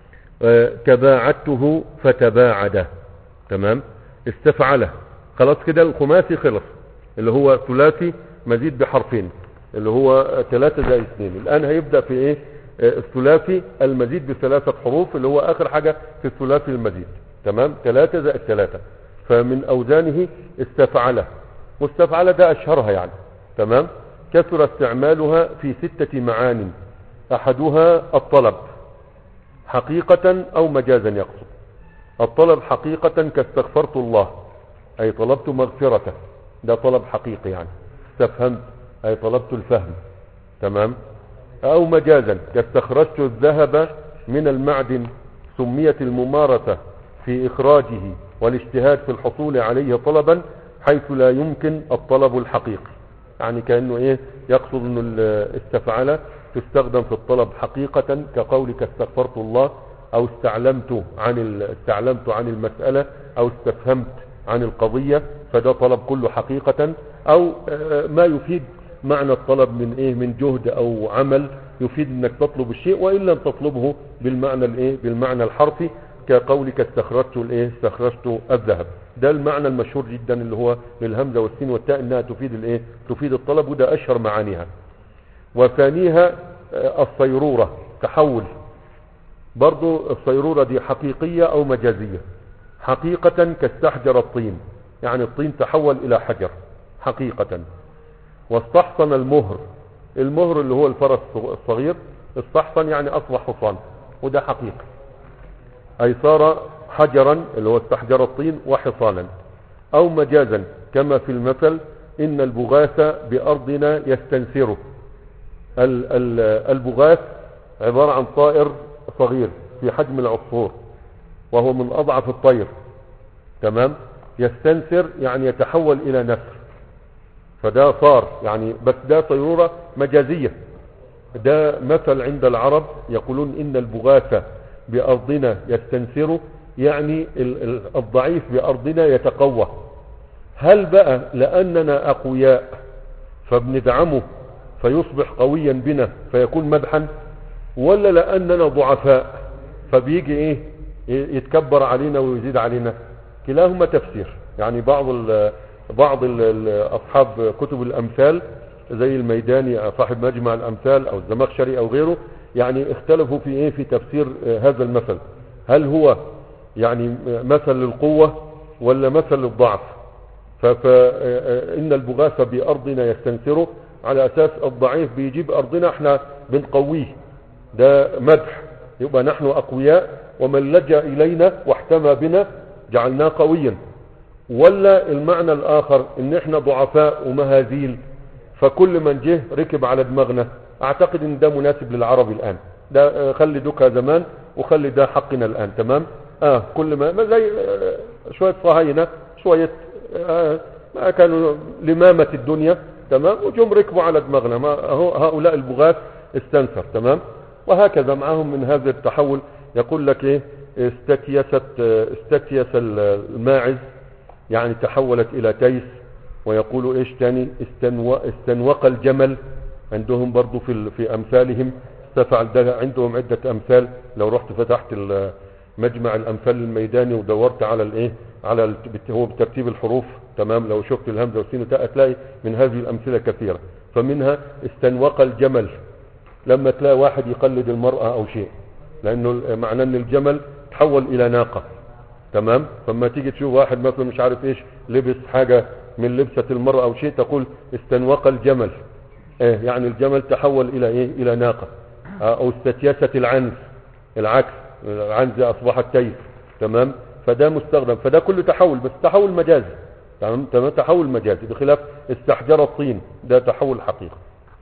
Speaker 1: اه تباعدته فتباعد. تمام. استفعله. خلاص كده الخماسي خلص، اللي هو ثلاثي مزيد بحرفين اللي هو ثلاثة زائد اثنين. الان هيبدأ في ايه اه الثلاثي المزيد بثلاثة حروف اللي هو اخر حاجة في الثلاثي المزيد. تمام. ثلاثة زائد ثلاثة. فمن اوزانه استفعله، واستفعل ده اشهرها يعني. تمام. كثر استعمالها في ستة معان، احدها الطلب حقيقة او مجازا يقصد. الطلب حقيقة كاستغفرت الله اي طلبت مغفرته، ده طلب حقيقي يعني. استفهمت اي طلبت الفهم. تمام. او مجازا كاستخرجت الذهب من المعدن، سميت الممارسة في اخراجه والاجتهاد في الحصول عليه طلبا حيث لا يمكن الطلب الحقيقي. يعني كأنه ايه يقصد انه الاستفعال تستخدم في الطلب حقيقة، كقولك استغفرت الله، او استعلمت عن استعلمت عن المسألة، او استفهمت عن القضية، فده طلب كله حقيقة. او ما يفيد معنى الطلب من ايه من جهد او عمل، يفيد انك تطلب الشيء وان لم تطلبه بالمعنى الايه بالمعنى الحرفي، كقولك استخرجت الايه استخرجت الذهب. ده المعنى المشهور جدا اللي هو للهمزة والسين والتاء انها تفيد الايه تفيد الطلب، وده اشهر معانيها. وثانيها الصيرورة، تحول. برضو الصيرورة دي حقيقية او مجازية. حقيقة كاستحجر الطين، يعني الطين تحول الى حجر حقيقة. واستحصن المهر، المهر اللي هو الفرس الصغير، استحصن يعني اصبح حصان، وده حقيقة. اي صار حجرا اللي هو استحجر الطين وحصانا. او مجازا كما في المثل ان البغاث بارضنا يستنثره. البغاث عبارة عن طائر صغير في حجم العصفور، وهو من اضعف الطير. تمام. يستنثر يعني يتحول الى نسر، فده صار يعني، بس ده صيرورة مجازية. ده مثل عند العرب يقولون ان البغاث بارضنا يستنثره، يعني الضعيف بارضنا يتقوى. هل بقى لاننا اقوياء فبندعمه فيصبح قويا بنا فيكون مدحا، ولا لاننا ضعفاء فبيجي ايه يتكبر علينا ويزيد علينا؟ كلاهما تفسير. يعني بعض ال بعض ال اصحاب كتب الامثال زي الميداني صاحب مجمع الامثال او الزمخشري او غيره، يعني اختلفوا في ايه في تفسير هذا المثل. هل هو يعني مثل للقوة ولا مثل للضعف؟ فإن البغاث بأرضنا يستنثره على أساس الضعيف بيجيب أرضنا احنا بنقويه، ده مدح، يبقى نحن أقوياء ومن لجأ إلينا واحتمى بنا جعلناه قويا. ولا المعنى الآخر ان احنا ضعفاء ومهازيل فكل من جه ركب على دماغنا. اعتقد ان ده مناسب للعرب الآن، ده خلي دوكا زمان وخلي ده حقنا الآن. تمام. اه كل ما, ما زي آه شوية صهاينة، شوية آه ما كانوا لمامة الدنيا. تمام. وجم ركبوا على دماغنا، ما هو هؤلاء البغاث استنثر. تمام. وهكذا معهم من هذا التحول. يقول لك ايه استكيست استكيس الماعز، يعني تحولت الى تيس. ويقولوا ايش تاني استنو استنوق الجمل، عندهم برضو في في امثالهم استفعل. ده عندهم عدة امثال. لو رحت فتحت مجمع الامثال الميداني ودورت على الايه على ال... هو بترتيب الحروف. تمام. لو شفت الهمزة والسين والتاء تلاقي من هذه الامثلة كثيرة. فمنها استنوق الجمل، لما تلاقي واحد يقلد المرأة او شيء، لانه معناه ان الجمل تحول الى ناقة. تمام. فما تيجي تشوف واحد مثلا مش عارف ايش لبس حاجة من لبسة المرأة او شيء، تقول استنوق الجمل، ايه يعني الجمل تحول الى ايه الى ناقة. او استتيست العنز، العكس، العنز اصبحت تيس. تمام. فده مستخدم، فده كله تحول، بس تحول مجازي. تمام. تمام. تحول مجازي، بخلاف استحجر الطين ده تحول حقيقي.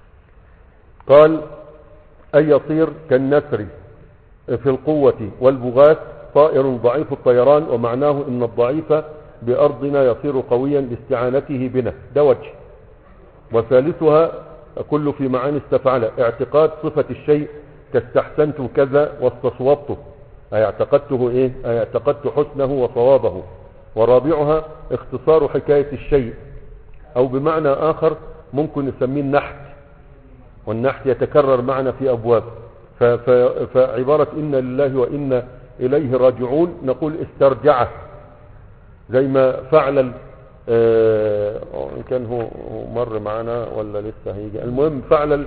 Speaker 1: قال اي يطير كالنسر في القوة، والبغاث طائر ضعيف الطيران، ومعناه ان الضعيف بارضنا يصير قويا لاستعانته بنا، ده وجه. وثالثها كل في معاني استفعل، اعتقاد صفة الشيء كاستحسنت كذا واستصوبته، اي اعتقدته ايه اي اعتقدت حسنه وصوابه. ورابعها اختصار حكاية الشيء، او بمعنى اخر ممكن نسميه النحت، والنحت يتكرر معنا في ابواب. فعبارة إن لله وإنا إليه راجعون نقول استرجعه، زي ما فعل اه إن كان هو مر معنا ولا لسه هيجي. المهم فعل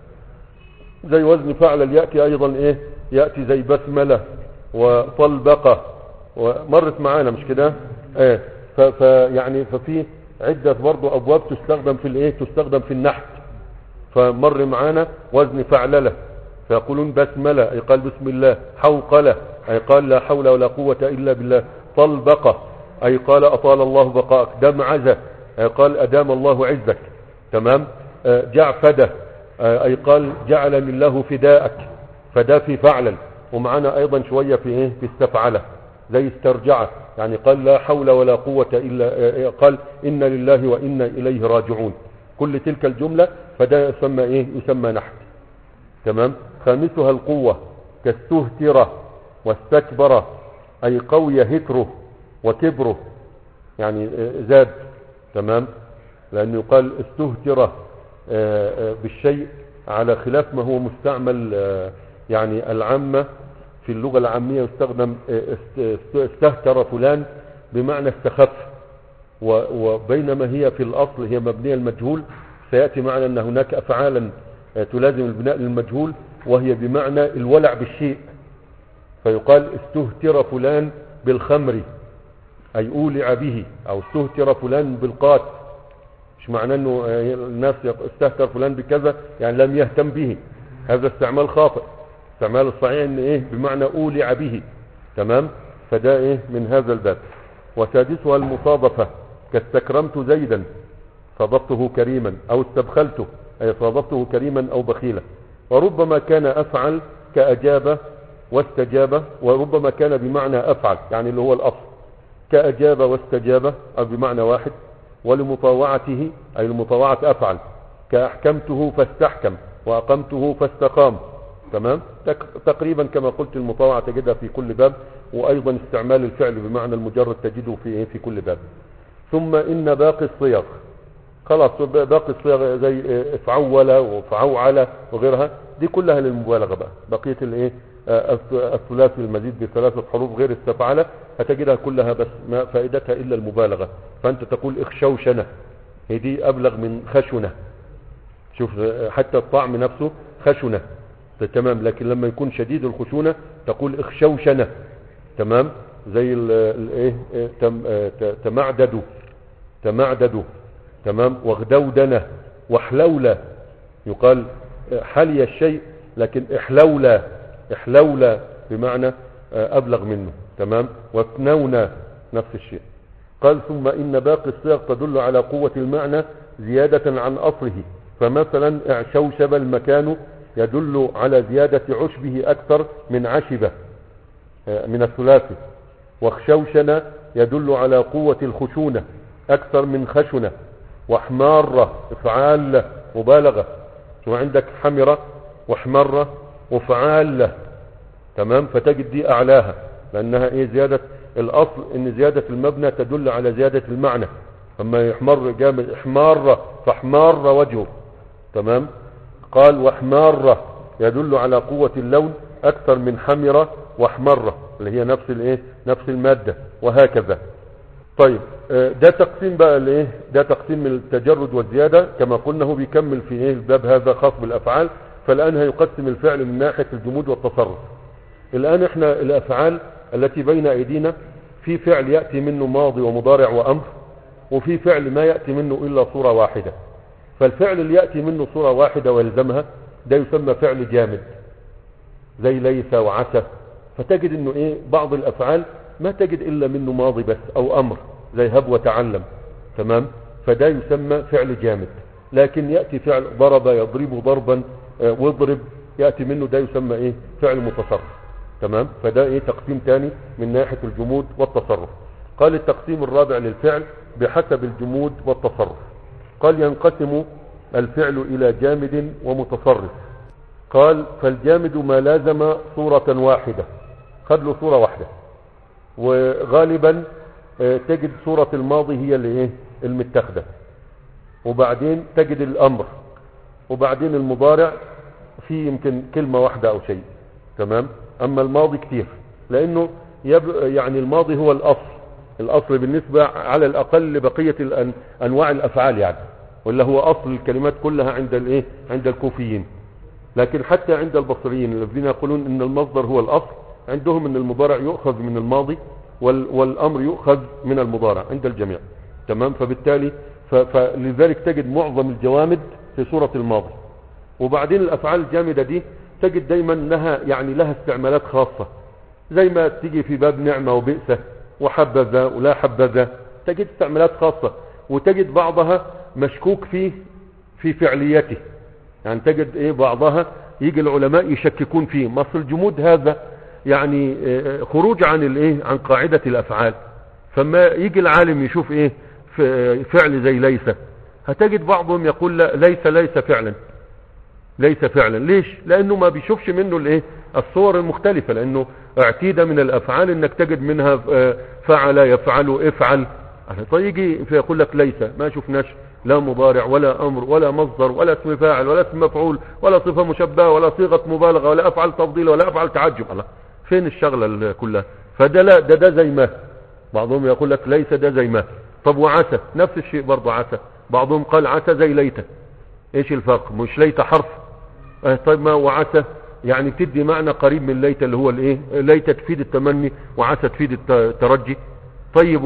Speaker 1: زي وزن فعل يأتي أيضا إيه يأتي زي بسملة وطلبقة ومرت معانا مش كده. اه فيعني ففي عدة برضو أبواب تستخدم في الإيه تستخدم في النحت. فمر معانا وزن فعلله، فيقولون بسملة أي قال بسم الله، حوقلة أي قال لا حول ولا قوة إلا بالله، طلبقة أي قال أطال الله بقاءك، دمعزة أي قال أدام الله عزك. تمام. جعفدة أي قال جعلني الله فداءك، فدا في فعلا. ومعنا أيضا شوية في إيه في استفعله، زي استرجع، يعني قال لا حول ولا قوة إلا، قال إن لله وإنا إليه راجعون، كل تلك الجملة فده يسمى إيه؟ يسمى نحت. تمام. خامسها القوة كاستهتر واستكبر، أي قوي هتره وكبره، يعني زاد. تمام. لأنه يقال استهتر بالشيء على خلاف ما هو مستعمل، يعني العامة في اللغة العامية يستخدم استهتر فلان بمعنى استخف، وبينما هي في الأصل هي مبنية المجهول. سيأتي معنا أن هناك أفعالا تلازم البناء للمجهول وهي بمعنى الولع بالشيء، فيقال استهتر فلان بالخمر أي أولع به، أو استهتر فلان بالقات. مش معنى أنه الناس استهتر فلان بكذا يعني لم يهتم به، هذا استعمال خاطئ. استعمال الصحيح ان ايه؟ بمعنى اولع به. تمام. فده ايه؟ من هذا الباب. وسادسها المصادفة كاستكرمت زيدا صادفته كريما، او استبخلته اي صادفته كريما او بخيلا. وربما كان افعل كاجاب واستجاب، وربما كان بمعنى افعل يعني اللي هو الاصل، كاجاب واستجاب او بمعنى واحد. ولمطاوعته اي المطاوعة افعل، كاحكمته فاستحكم واقمته فاستقام. تمام. تقريبا كما قلت المطاوعة تجدها في كل باب، وايضا استعمال الفعل بمعنى المجرد تجده في في كل باب. ثم ان باقي الصيغ، خلاص باقي الصيغ زي افعول وفعوعل وغيرها، دي كلها للمبالغة بقى. بقية الايه؟ الثلاثي المزيد بثلاثة حروف غير استفعل هتجدها كلها، بس ما فائدتها الا المبالغة. فانت تقول اخشوشنة، هي دي ابلغ من خشنة. شوف حتى الطعم نفسه خشنة. تمام. لكن لما يكون شديد الخشونة تقول اخشوشنة. تمام. زي الايه؟ تمعددوا تمعددوا. تمام. واغدودنة وحلولة، يقال حلي الشيء لكن احلولا احلولا بمعنى ابلغ منه. تمام. واثنونا نفس الشيء. قال ثم ان باقي الصيغ تدل على قوة المعنى زيادة عن اصله. فمثلا اعشوشب المكان يدل على زيادة عشبه اكثر من عشبة من الثلاثي. واخشوشنا يدل على قوة الخشونة اكثر من خشنة. واحمارة افعال مبالغة، شو عندك حمرة وحمرة وفعال. تمام. فتجد دي اعلاها لانها ايه؟ زيادة الاصل ان زيادة المبنى تدل على زيادة المعنى. اما يحمر جامد احمار فاحمار وجهه. تمام. قال واحمارة يدل على قوة اللون اكثر من حمرة واحمرة اللي هي نفس الايه؟ نفس المادة، وهكذا. طيب ده تقسيم بقى الايه؟ ده تقسيم من التجرد والزيادة كما قلنا. هو بيكمل في ايه؟ الباب هذا خاص بالافعال. فالان هيقسم الفعل من ناحية الجمود والتصرف. الان احنا الافعال التي بين ايدينا في فعل يأتي منه ماضي ومضارع وامر، وفي فعل ما يأتي منه الا صورة واحدة. فالفعل اللي يأتي منه صورة واحدة ويلزمها ده يسمى فعل جامد، زي ليس وعسى. فتجد انه ايه؟ بعض الافعال ما تجد الا منه ماضي بس او امر، زي هب وتعلم. تمام. فده يسمى فعل جامد. لكن يأتي فعل ضرب يضرب ضربا اه واضرب، يأتي منه ده يسمى ايه؟ فعل متصرف. تمام. فده ايه؟ تقسيم تاني من ناحية الجمود والتصرف. قال التقسيم الرابع للفعل بحسب الجمود والتصرف. قال ينقسم الفعل الى جامد ومتصرف. قال فالجامد ما لازم صورة واحدة، خد له صورة واحدة. وغالبا تجد صورة الماضي هي اللي ايه؟ المتخذة، وبعدين تجد الامر، وبعدين المضارع في يمكن كلمة واحدة او شيء. تمام. اما الماضي كتير، لانه يب... يعني الماضي هو الاصل الاصل بالنسبة على الاقل لبقية الأن... انواع الافعال يعني، ولا هو اصل الكلمات كلها عند الايه؟ عند الكوفيين. لكن حتى عند البصريين الذين يقولون ان المصدر هو الاصل، عندهم ان المضارع يؤخذ من الماضي وال... والامر يؤخذ من المضارع عند الجميع. تمام. فبالتالي ف... فلذلك تجد معظم الجوامد في صورة الماضي. وبعدين الافعال الجامدة دي تجد دايما لها يعني لها استعمالات خاصة، زي ما تيجي في باب نعمة وبئسة وحبذا ولا حبذا، تجد استعمالات خاصة. وتجد بعضها مشكوك فيه في فعليته، يعني تجد ايه؟ بعضها يجي العلماء يشككون فيه. مصر الجمود هذا يعني خروج عن الايه عن قاعدة الافعال. فما يجي العالم يشوف ايه فعل زي ليس، هتجد بعضهم يقول لا ليس ليس فعلا، ليس فعلا. ليش؟ لانه ما بيشوفش منه الايه الصور المختلفة، لانه اعتيد من الافعال انك تجد منها فعل يفعل افعل. فيجي فيقول لك ليس، ما شفناش لا مضارع ولا امر ولا مصدر ولا اسم فاعل ولا اسم مفعول ولا صفة مشبهة ولا صيغة مبالغة ولا افعل تفضيل ولا افعل تعجب. الله، فين الشغلة كلها؟ فده لا ده ده زي ما بعضهم يقول لك ليس ده زي ما. طب وعسى نفس الشيء برضه عسى، بعضهم قال عسى زي ليت. ايش الفرق؟ مش ليت حرف؟ اه طيب ما وعسى يعني تدي معنى قريب من ليت اللي هو الايه ليت تفيد التمني وعسى تفيد الترجي. طيب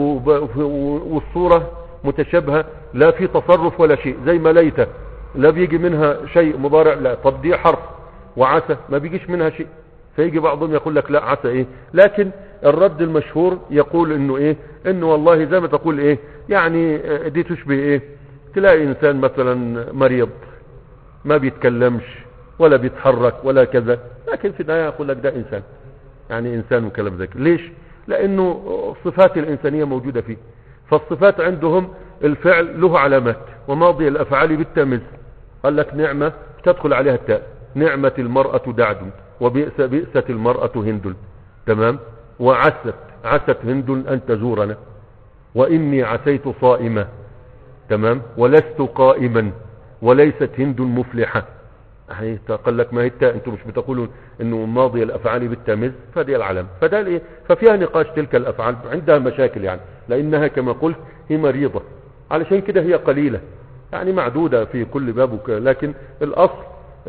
Speaker 1: والصورة متشابهة، لا في تصرف ولا شيء، زي ما ليت لا بيجي منها شيء مضارع، لا طب دي حرف، وعسى ما بيجيش منها شيء. فيجي بعضهم يقول لك لا عسى ايه. لكن الرد المشهور يقول انه ايه انه والله زي ما تقول ايه يعني دي تشبه ايه، تلاقي انسان مثلا مريض ما بيتكلمش ولا بيتحرك ولا كذا، لكن في النهاية يقول لك ده انسان، يعني انسان وكلام ذلك. ليش؟ لانه الصفات الانسانية موجودة فيه. فالصفات عندهم الفعل له علامات، وماضي الافعال بالتمييز. قال لك نعمة تدخل عليها التاء، نعمة المرأة دعد، وبئس بئست المرأة هند. تمام. وعست عست هند ان تزورنا، واني عسيت صائمة. تمام. ولست قائما، وليست هند مفلحة. هي قال لك ما هي التاء، انتم مش بتقولوا انه ماضي الافعال بالتمييز؟ فدي العلامة. فده الايه ففيها نقاش تلك الافعال، عندها مشاكل يعني، لانها كما قلت هي مريضة، علشان كده هي قليلة يعني معدودة في كل باب. لكن الاصل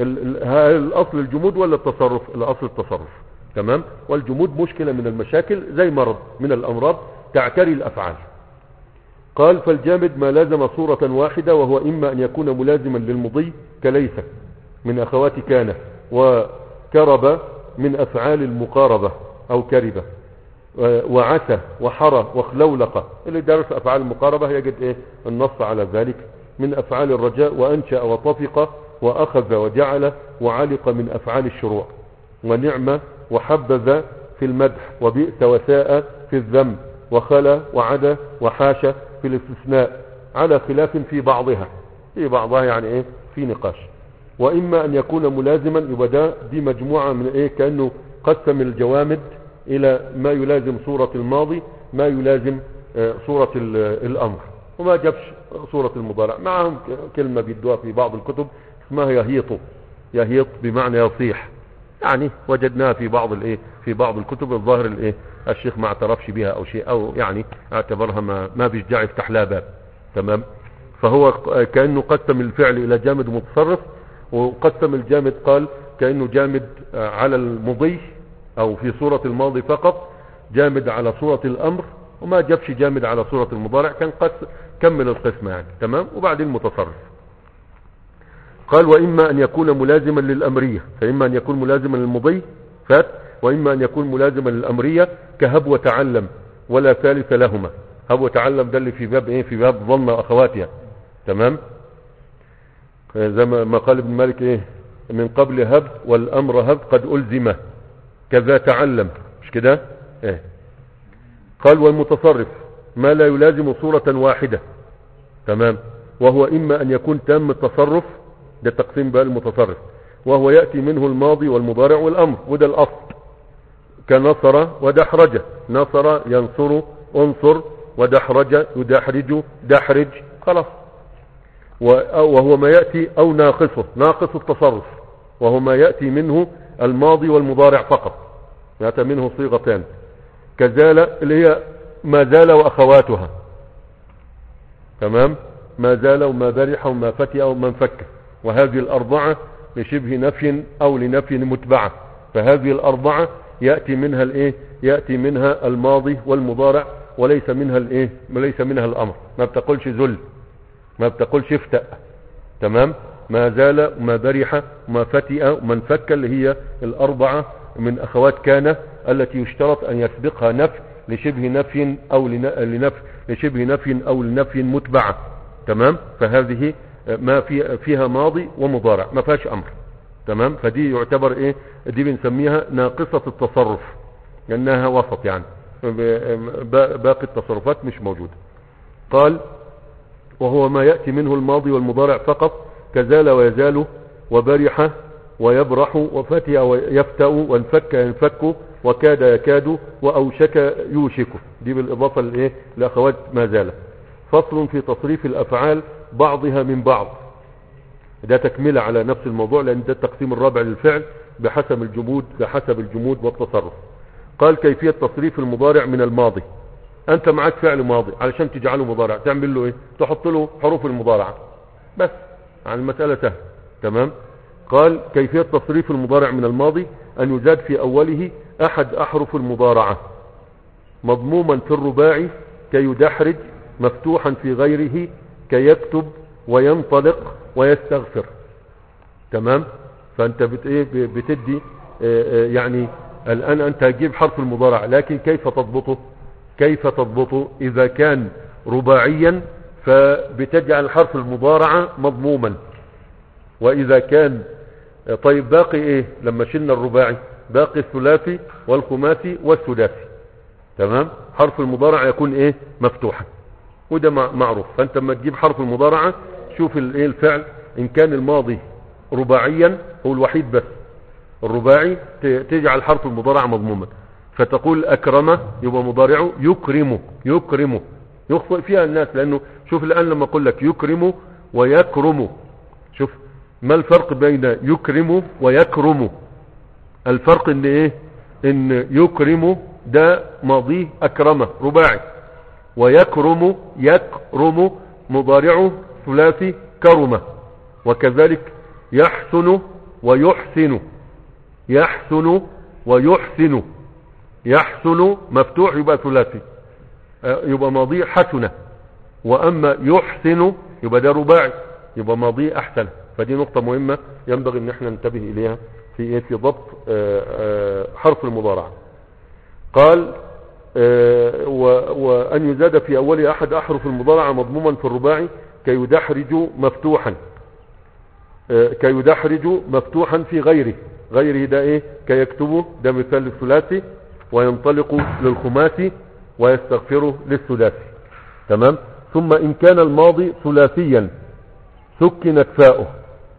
Speaker 1: الاصل الجمود ولا التصرف؟ الاصل التصرف. تمام. والجمود مشكلة من المشاكل، زي مرض من الامراض تعتري الافعال. قال فالجامد ما لازم صورة واحدة، وهو اما ان يكون ملازما للمضي كليس من اخوات كان، وكرب من افعال المقاربة او كربة، وعسى وحرى وخلولق. اللي درس افعال المقاربة يجد ايه النص على ذلك. من افعال الرجاء، وانشأ وطفق واخذ وجعل وعلق من افعال الشروع. ونعمة وحبذ في المدح، وبئس وساء في الذم، وخلا وعدا وحاشا في الاستثناء، على خلاف في بعضها، في بعضها يعني ايه في نقاش. واما ان يكون ملازما، يبقى ده دي مجموعة من ايه كأنه قسم الجوامد الى ما يلازم صورة الماضي، ما يلازم اه صورة الامر، وما جابش صورة المضارع. معهم كلمة بيدوها في بعض الكتب اسمها يهيط، يهيط بمعنى يصيح، يعني وجدناها في بعض الايه في بعض الكتب. الظاهر الايه الشيخ ما اعترفش بها او شيء، او يعني اعتبرها ما, ما بيشجع يفتح لها باب. تمام. فهو كأنه قسم الفعل الى جامد ومتصرف، وقسم الجامد قال كأنه جامد على المضي او في صورة الماضي فقط، جامد على صورة الامر، وما جابش جامد على صورة المضارع. كان قس كمل القسمة يعني. تمام. وبعدين المتصرف قال واما ان يكون ملازما للامرية، فاما ان يكون ملازما للمضي فات، واما ان يكون ملازما للامرية كهب وتعلم، ولا ثالث لهما. هب وتعلم ده اللي في باب ايه في باب ظن واخواتها. تمام. زي ما قال ابن مالك ايه من قبل هب والامر هب قد الزمه، كذا تعلم، مش كده ايه. قال والمتصرف ما لا يلازم صورة واحدة. تمام. وهو اما ان يكون تام التصرف، ده تقسيم بقى المتصرف، وهو يأتي منه الماضي والمضارع والامر، وده الاصل. كنصر ودحرج، نصر ينصر انصر، ودحرج يدحرج دحرج، خلاص. وهو ما يأتي او ناقصه، ناقص التصرف، وهو ما يأتي منه الماضي والمضارع فقط، يأتي منه صيغتان. كزال اللي هي ما زال واخواتها. تمام. ما زال وما برح وما فتئ وما انفك، وهذه الاربعة لشبه نفي او لنفي متبعة. فهذه الاربعة يأتي منها الايه يأتي منها الماضي والمضارع، وليس منها الايه وليس منها الامر. ما بتقولش ذل، ما بتقولش افتأ. تمام. ما زال وما برح وما فتئ وما انفك، اللي هي الاربعة من اخوات كان التي يشترط ان يسبقها نفي لشبه نفي او لنفي لشبه نفي او لنفي متبعة. تمام. فهذه ما في فيها ماضي ومضارع، ما فيهاش امر. تمام. فدي يعتبر ايه، دي بنسميها ناقصة التصرف لانها وسط يعني باقي التصرفات مش موجودة. قال وهو ما يأتي منه الماضي والمضارع فقط كزال ويزال وبرح ويبرح وفتئ ويفتأ وانفك ينفك وكاد يكاد وأوشك يوشك. دي بالإضافة لإيه لأخوات ما زال. فصل في تصريف الأفعال بعضها من بعض. ده تكملة على نفس الموضوع لأن ده التقسيم الرابع للفعل بحسب الجمود بحسب الجمود والتصرف. قال كيفية تصريف المضارع من الماضي. أنت معك فعل ماضي علشان تجعله مضارع تعمل له إيه؟ تحط له حروف المضارعة بس، عن المسألة سهل. تمام. قال كيفية تصريف المضارع من الماضي أن يزاد في أوله أحد أحرف المضارعة مضموما في الرباعي كيدحرج، مفتوحا في غيره كيكتب وينطلق ويستغفر. تمام. فأنت بت إيه بتدي إيه يعني الآن أنت هتجيب حرف المضارع، لكن كيف تضبطه؟ كيف تضبطه؟ إذا كان رباعيا فبتجعل حرف المضارعة مضموما، وإذا كان طيب باقي إيه لما شلنا الرباعي؟ باقي الثلاثي والخماسي والسداسي. تمام. حرف المضارع يكون إيه مفتوحا، وده معروف. فأنت لما تجيب حرف المضارعة شوف الإيه الفعل إن كان الماضي رباعيا هو الوحيد بس الرباعي تجعل حرف المضارعة مضموما، فتقول أكرمه يبقى مضارعه يكرمه. يكرمه يخطئ فيها الناس لأنه شوف الآن لما أقول لك يكرمه ويكرمه، شوف ما الفرق بين يكرمه ويكرمه؟ الفرق ان ايه ان يكرمه ده ماضيه أكرمه رباعي، ويكرم يكرم مضارعه ثلاثي كرمه. وكذلك يحسن ويحسن، يحسن ويحسن، يحسن مفتوح يبقى ثلاثي يبقى ماضيه حسنة، واما يحسن يبقى ده رباعي يبقى ماضيه احسن. فدي نقطة مهمة ينبغي ان احنا ننتبه اليها في ايه في ضبط آآ آآ حرف المضارعة. قال وان يزاد في اول احد احرف المضارعة مضموما في الرباعي كيدحرج مفتوحا، كيدحرج مفتوحا في غيره. غيره ده ايه كيكتبه ده مثال الثلاثي، وينطلق للخماسي، ويستغفره للثلاثي. تمام. ثم ان كان الماضي ثلاثيا سكنت فاؤه.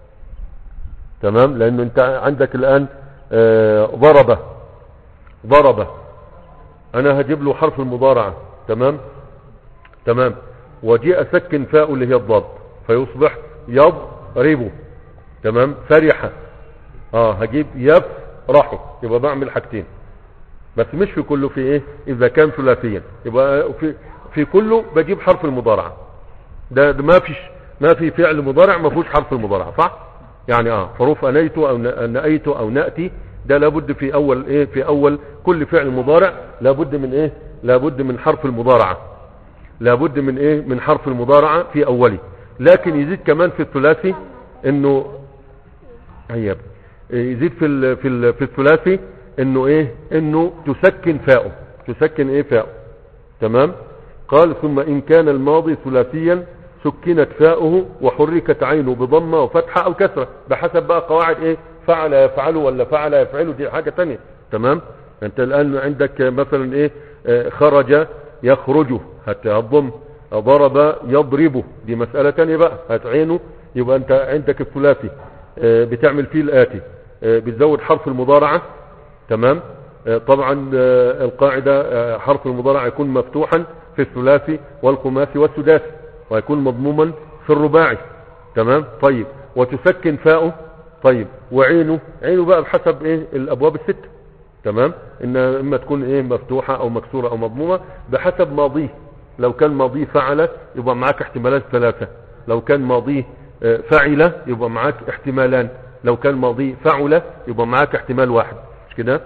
Speaker 1: تمام. لانه انت عندك الان ضربه ضربه انا هجيب له حرف المضارعة. تمام. تمام. وجيء سكن فاء اللي هي الضاد فيصبح يضرب. تمام. فرحة اه هجيب يفرح يبقى بعمل حاجتين بس مش في كله. في ايه اذا كان ثلاثيا يبقى في في كله بجيب حرف المضارعة. ده, ده ما فيش ما في فعل مضارع ما فيهوش حرف المضارعة صح يعني. اه حروف انيت او نأيت او نأتي ده لابد في اول ايه في اول كل فعل مضارع لابد من ايه لابد من حرف المضارعة، لابد من ايه من حرف المضارعة في اوله. لكن يزيد كمان في الثلاثي انه هيا يزيد في ال في ال في الثلاثي انه ايه انه تسكن فاؤه تسكن ايه فاؤه. تمام. قال ثم ان كان الماضي ثلاثيا سكنت فاؤه وحركت عينه بضمه وفتحه او كسره بحسب بقى قواعد ايه فعل يفعله ولا فعل يفعله، دي حاجة تانية. تمام. انت الان عندك مثلا ايه آه خرج يخرجه هتضم، ضرب يضربه دي مسألة تانية بقى هتعينه. يبقى انت عندك الثلاثي آه بتعمل فيه الاتي آه بتزود حرف المضارعة. تمام. آه طبعا آه القاعدة آه حرف المضارعة يكون مفتوحا في الثلاثي والخماسي والسداسي ويكون مضموما في الرباعي. تمام. طيب وتسكن فاؤه. طيب وعينه عينه بقى بحسب ايه الابواب الستة. تمام. ان اما تكون ايه مفتوحة او مكسورة او مضمومة بحسب ماضيه. لو كان ماضيه فعل يبقى معاك احتمالات ثلاثة، لو كان ماضيه فعل يبقى معاك احتمالان، لو كان ماضيه فعل يبقى معاك احتمال واحد. مش كده؟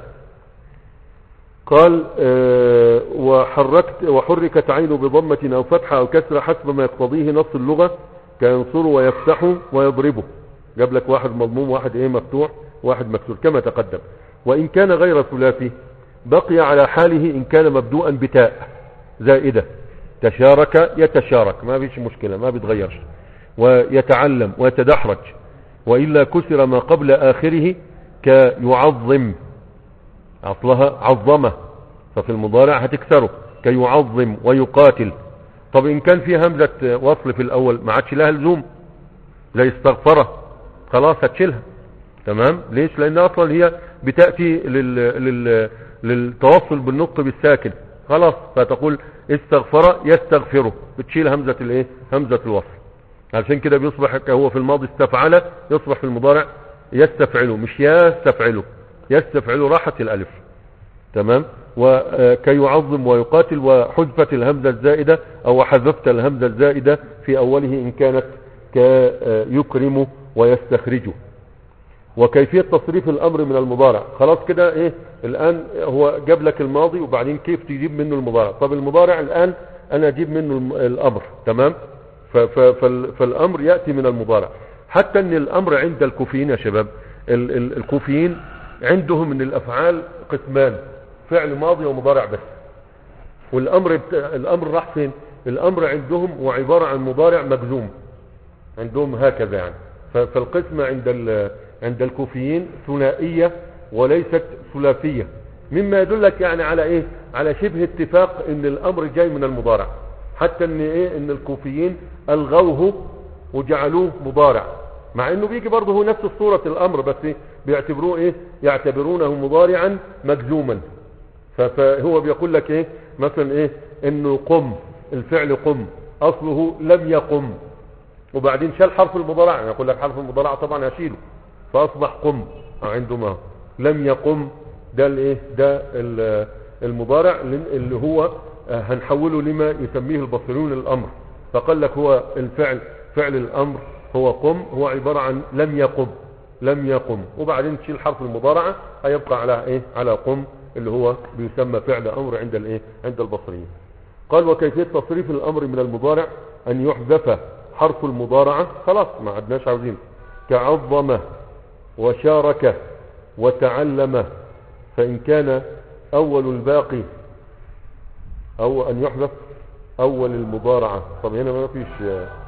Speaker 1: قال اه وحركت وحركت عينه بضمة او فتحة او كسرة حسب ما يقتضيه نص اللغة كينصره ويفتحه ويضربه. جاب لك واحد مضموم واحد ايه مفتوح واحد مكسور كما تقدم. وان كان غير ثلاثي بقي على حاله ان كان مبدوءا بتاء زائدة. تشارك يتشارك ما فيش مشكلة ما بيتغيرش. ويتعلم ويتدحرج وإلا كسر ما قبل آخره كيعظم، أصلها عظمه، ففي المضارع هتكسره كيعظم ويقاتل. طب إن كان في همزة وصل في الأول ما عادش لها لزوم، زي استغفره خلاص هتشيلها. تمام. ليش؟ لأن أصلا هي بتأتي لل... لل... للتوصل بالنطق بالساكن خلاص، فتقول استغفر يستغفره، بتشيل همزة الايه، همزة الوصل. عشان كده بيصبح هو في الماضي استفعل، يصبح في المضارع يستفعله، مش يستفعله، يستفعله راحت الالف. تمام. وكي يعظم ويقاتل، وحذفت الهمزة الزائدة او حذفت الهمزة الزائدة في اوله ان كانت كيكرم ويستخرجه. وكيفية تصريف الامر من المضارع، خلاص كده ايه الان هو جاب لك الماضي وبعدين كيف تجيب منه المضارع. طب المضارع الان انا اجيب منه الامر. تمام. فالامر يأتي من المضارع، حتى ان الامر عند الكوفيين يا شباب، الكوفيين عندهم من الافعال قسمان، فعل ماضي ومضارع بس. والامر الامر راح فين؟ الامر عندهم هو عبارة عن مضارع مجزوم عندهم هكذا يعني. فالقسم عند عند الكوفيين ثنائية وليست ثلاثية، مما يدلك يعني على ايه، على شبه اتفاق ان الامر جاي من المضارع. حتى ان ايه، ان الكوفيين الغوه وجعلوه مضارع، مع انه بيجي برضه هو نفس صورة الامر، بس بيعتبروه ايه، يعتبرونه مضارعا مجزوما. فهو بيقول لك ايه مثلا ايه، انه قم، الفعل قم اصله لم يقم، وبعدين شال حرف المضارع، يعني يقول لك حرف المضارع طبعا هشيله فاصبح قم عندما لم يقم. ده الايه، ده المضارع اللي هو هنحوله لما يسميه البصريون الامر. فقال لك هو الفعل، فعل الامر هو قم، هو عبارة عن لم يقم، لم يقم، وبعدين تشيل حرف المضارعة هيبقى على ايه، على قم، اللي هو بيسمى فعل امر عند الايه، عند البصريين. قال وكيفية تصريف الامر من المضارع ان يحذف حرف المضارعة، خلاص ما عدناش عاوزين، كعظم وشارك وتعلم، فإن كان أول الباقي، أو أن يحذف أول المضارعة. طب هنا ما فيش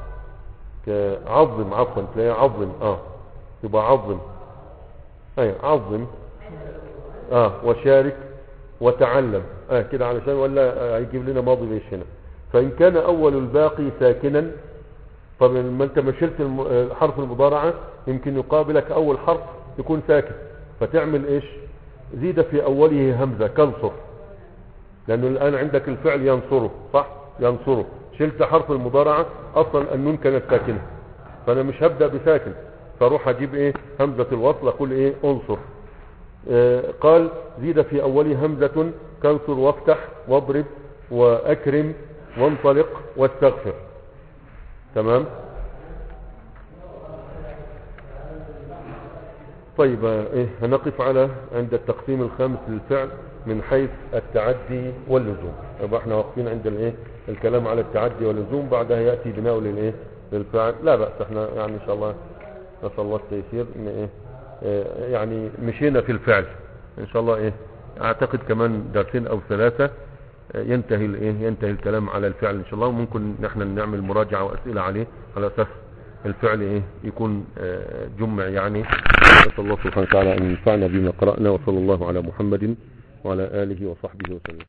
Speaker 1: كعظم، عفوا تلاقي عظم، اه يبقى عظم، اي عظم، اه وشارك وتعلم، اه كده علشان، ولا هيجيب لنا ماضي ليش هنا. فإن كان أول الباقي ساكنا، طب لما انت ما شلت حرف المضارعة يمكن يقابلك اول حرف يكون ساكن، فتعمل ايش، زيد في اوله همزة كنصر، لانه الان عندك الفعل ينصره، صح، ينصره، شلت حرف المضارعة اصلا النون كانت ساكنة، فانا مش هبدأ بساكن، فاروح اجيب ايه، همزة الوصل، اقول ايه، انصر. آه قال زيد في اوله همزة كنصر وافتح واضرب واكرم وانطلق واستغفر. تمام. طيب ايه، هنقف على عند التقسيم الخامس للفعل من حيث التعدي واللزوم. يبقى احنا واقفين عند الايه، الكلام على التعدي واللزوم، بعدها ياتي بناء للايه، للفعل. لا بأس، احنا يعني ان شاء الله نسال الله التيسير ان ايه, ايه يعني مشينا في الفعل ان شاء الله. ايه اعتقد كمان درسين او ثلاثة ينتهي الايه، ينتهي الكلام على الفعل ان شاء الله. ممكن نحن نعمل مراجعة واسئلة عليه على اساس الفعل ايه يكون جمع يعني. نسأل الله سبحانه وتعالى ان ينفعنا بما قرأنا، وصلى الله على محمد وعلى آله وصحبه وسلم.